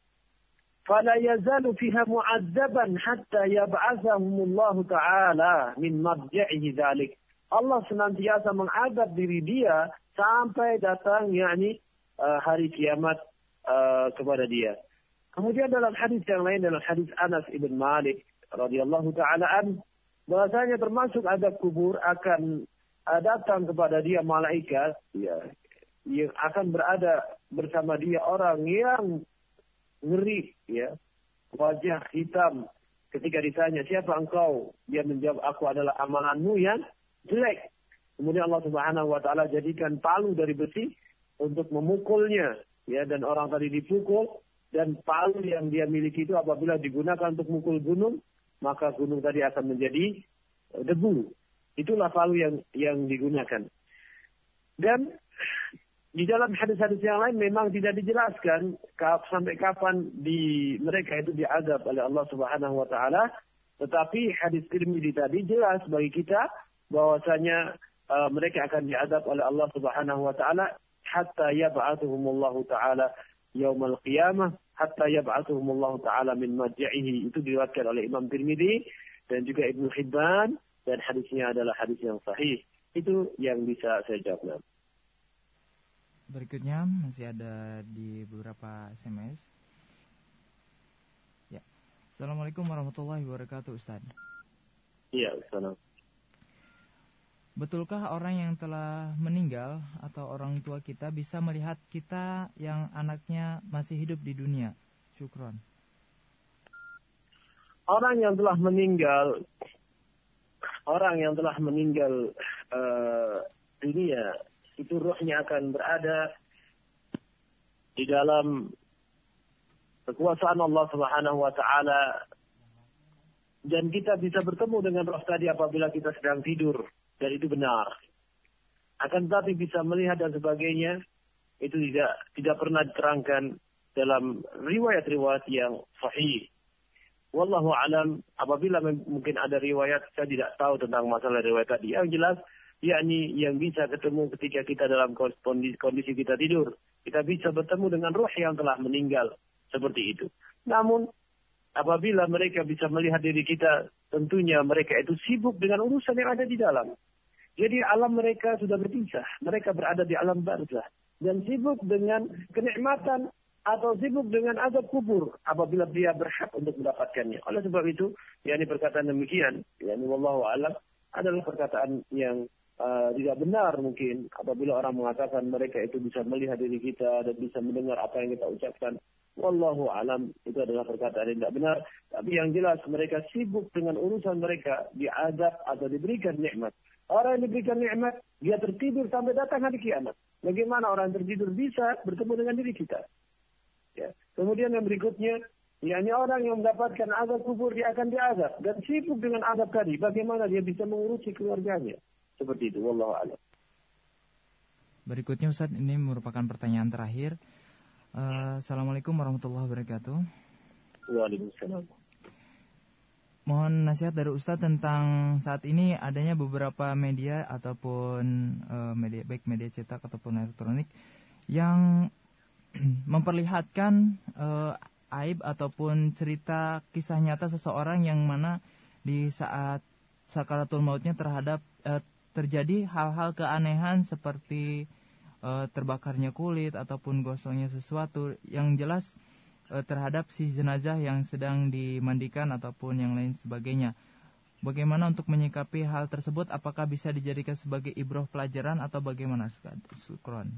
fala yazalu fiha mu'adzaban hatta yab'athahumullahu ta'ala min madja'ihi dzalik. Allah senantiasa mengazab diri dia sampai datang yakni uh, hari kiamat Uh, kepada dia. Kemudian dalam hadis yang lain, dalam hadis Anas ibn Malik radhiyallahu taala an, bahasanya termasuk azab kubur akan uh, datang kepada dia malaikat, ya, yang akan berada bersama dia orang yang ngeri, ya, wajah hitam. Ketika ditanya siapa engkau, dia menjawab aku adalah amalanmu yang jelek. Kemudian Allah Subhanahu wa taala jadikan palu dari besi untuk memukulnya. Ya, dan orang tadi dipukul, dan palu yang dia miliki itu apabila digunakan untuk mukul gunung, maka gunung tadi akan menjadi debu. Itulah palu yang yang digunakan. Dan di dalam hadis-hadis yang lain memang tidak dijelaskan sampai kapan di mereka itu diazab oleh Allah Subhanahu wa taala, tetapi hadis Tirmidzi tadi jelas bagi kita bahwasanya uh, mereka akan diazab oleh Allah Subhanahu wa taala hatta yab'athuhumullahu ta'ala yaumal qiyamah, hatta yab'athuhumullahu ta'ala min madja'ihi. Itu diriwayatkan oleh Imam Tirmidzi dan juga Ibnu Hibban, dan hadisnya adalah hadis yang sahih. Itu yang bisa saya jawab. Berikutnya masih ada di beberapa S M S. Ya. Assalamualaikum warahmatullahi wabarakatuh, Ustaz. Iya, assalamualaikum. Betulkah orang yang telah meninggal atau orang tua kita bisa melihat kita yang anaknya masih hidup di dunia? Syukron. Orang yang telah meninggal, orang yang telah meninggal uh, dunia, itu ruhnya akan berada di dalam kekuasaan Allah Subhanahu wa taala, dan kita bisa bertemu dengan roh tadi apabila kita sedang tidur. Dan itu benar. akan tetapi bisa melihat dan sebagainya, itu tidak tidak pernah diterangkan dalam riwayat-riwayat yang sahih. Wallahu alam, apabila mungkin ada riwayat, saya tidak tahu tentang masalah riwayat tadi. Yang jelas, yakni yang bisa ketemu ketika kita dalam kondisi, kondisi kita tidur. Kita bisa bertemu dengan ruh yang telah meninggal. Seperti itu. Namun, apabila mereka bisa melihat diri kita, tentunya mereka itu sibuk dengan urusan yang ada di dalam. Jadi alam mereka sudah berpisah. Mereka berada di alam barzah. Dan sibuk dengan kenikmatan atau sibuk dengan azab kubur apabila dia berhak untuk mendapatkannya. Oleh sebab itu, yakni perkataan demikian, yakni wallahu a'lam, adalah perkataan yang uh, tidak benar mungkin apabila orang mengatakan mereka itu bisa melihat diri kita dan bisa mendengar apa yang kita ucapkan. Wallahu a'lam, itu adalah perkataan yang tidak benar. Tapi yang jelas mereka sibuk dengan urusan mereka, diazab atau diberikan nikmat. Orang yang diberikan nikmat, dia tertidur sampai datang hari kiamat. Bagaimana orang yang tertidur bisa bertemu dengan diri kita? Ya. Kemudian yang berikutnya, yakni orang yang mendapatkan azab kubur, dia akan diazab dan sibuk dengan azab tadi. Bagaimana dia bisa mengurusi keluarganya? Seperti itu, wallahu a'lam. Berikutnya Ustaz, ini merupakan pertanyaan terakhir. Uh, Assalamualaikum warahmatullahi wabarakatuh. Waalaikumsalam. Mohon nasihat dari Ustaz tentang saat ini adanya beberapa media ataupun uh, media baik media cetak ataupun elektronik yang memperlihatkan uh, aib ataupun cerita kisah nyata seseorang yang mana di saat sakaratul mautnya terhadap uh, terjadi hal-hal keanehan seperti uh, terbakarnya kulit ataupun gosongnya sesuatu yang jelas uh, terhadap si jenazah yang sedang dimandikan ataupun yang lain sebagainya. Bagaimana untuk menyikapi hal tersebut? Apakah bisa dijadikan sebagai ibrah pelajaran atau bagaimana? Syukron.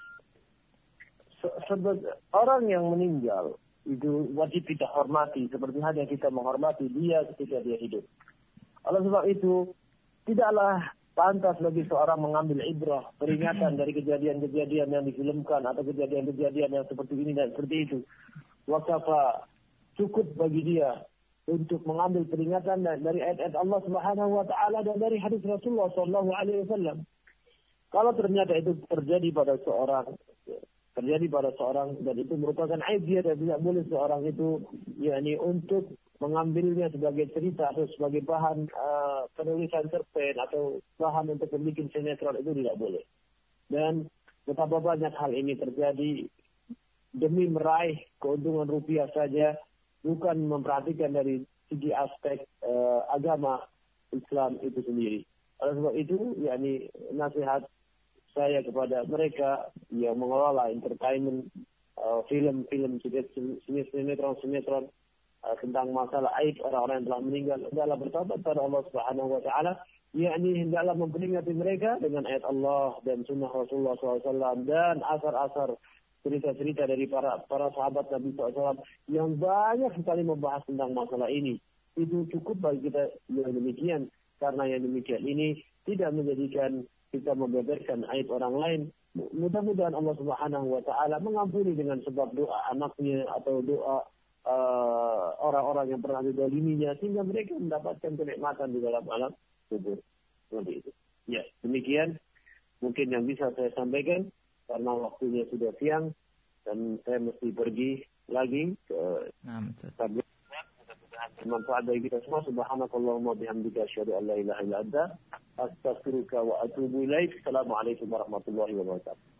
Orang yang meninggal itu wajib kita hormati seperti halnya kita menghormati dia ketika dia hidup. Oleh sebab itu tidaklah pantas bagi seorang mengambil ibrah, peringatan dari kejadian-kejadian yang difilmkan atau kejadian-kejadian yang seperti ini dan seperti itu. Wakafa cukup bagi dia untuk mengambil peringatan dari ayat-ayat Allah Subhanahu wa taala dan dari hadis Rasulullah sallallahu alaihi wasallam. Kalau ternyata itu terjadi pada seorang terjadi pada seorang dan itu merupakan aib dia dan tidak boleh seorang itu yakni untuk mengambilnya sebagai cerita atau sebagai bahan uh, penulisan cerpen atau bahan untuk membuat sinetron, itu tidak boleh. Dan betapa banyak hal ini terjadi demi meraih keuntungan rupiah saja, bukan memperhatikan dari segi aspek uh, agama Islam itu sendiri. Oleh sebab itu, yakni nasihat saya kepada mereka yang mengelola entertainment, uh, film-film, sinetron-sinetron uh, tentang masalah aib orang-orang yang telah meninggal, adalah bertobat pada Allah Subhanahu wa taala, yakni hendaklah memperingati mereka dengan ayat Allah dan sunnah Rasulullah shallallahu alaihi wasallam dan asar-asar cerita-cerita dari para para sahabat Nabi shallallahu alaihi wasallam yang banyak sekali membahas tentang masalah ini. Itu cukup bagi kita yang demikian, karena yang demikian ini tidak menjadikan kita membeberkan aib orang lain. Mudah-mudahan Allah Subhanahu wa taala mengampuni dengan sebab doa anaknya atau doa uh, orang-orang yang pernah dizaliminya sehingga mereka mendapatkan kenikmatan di dalam alam kubur. Seperti itu. Ya, demikian mungkin yang bisa saya sampaikan karena waktunya sudah siang dan saya mesti pergi lagi ke tabligh. Bermanfaat bagi kita semua. Subhanakallahumma bihamdika asyhadu an la ilaha illa anta astaghfiruka wa atubu ilaik. Assalamualaikum warahmatullahi wabarakatuh.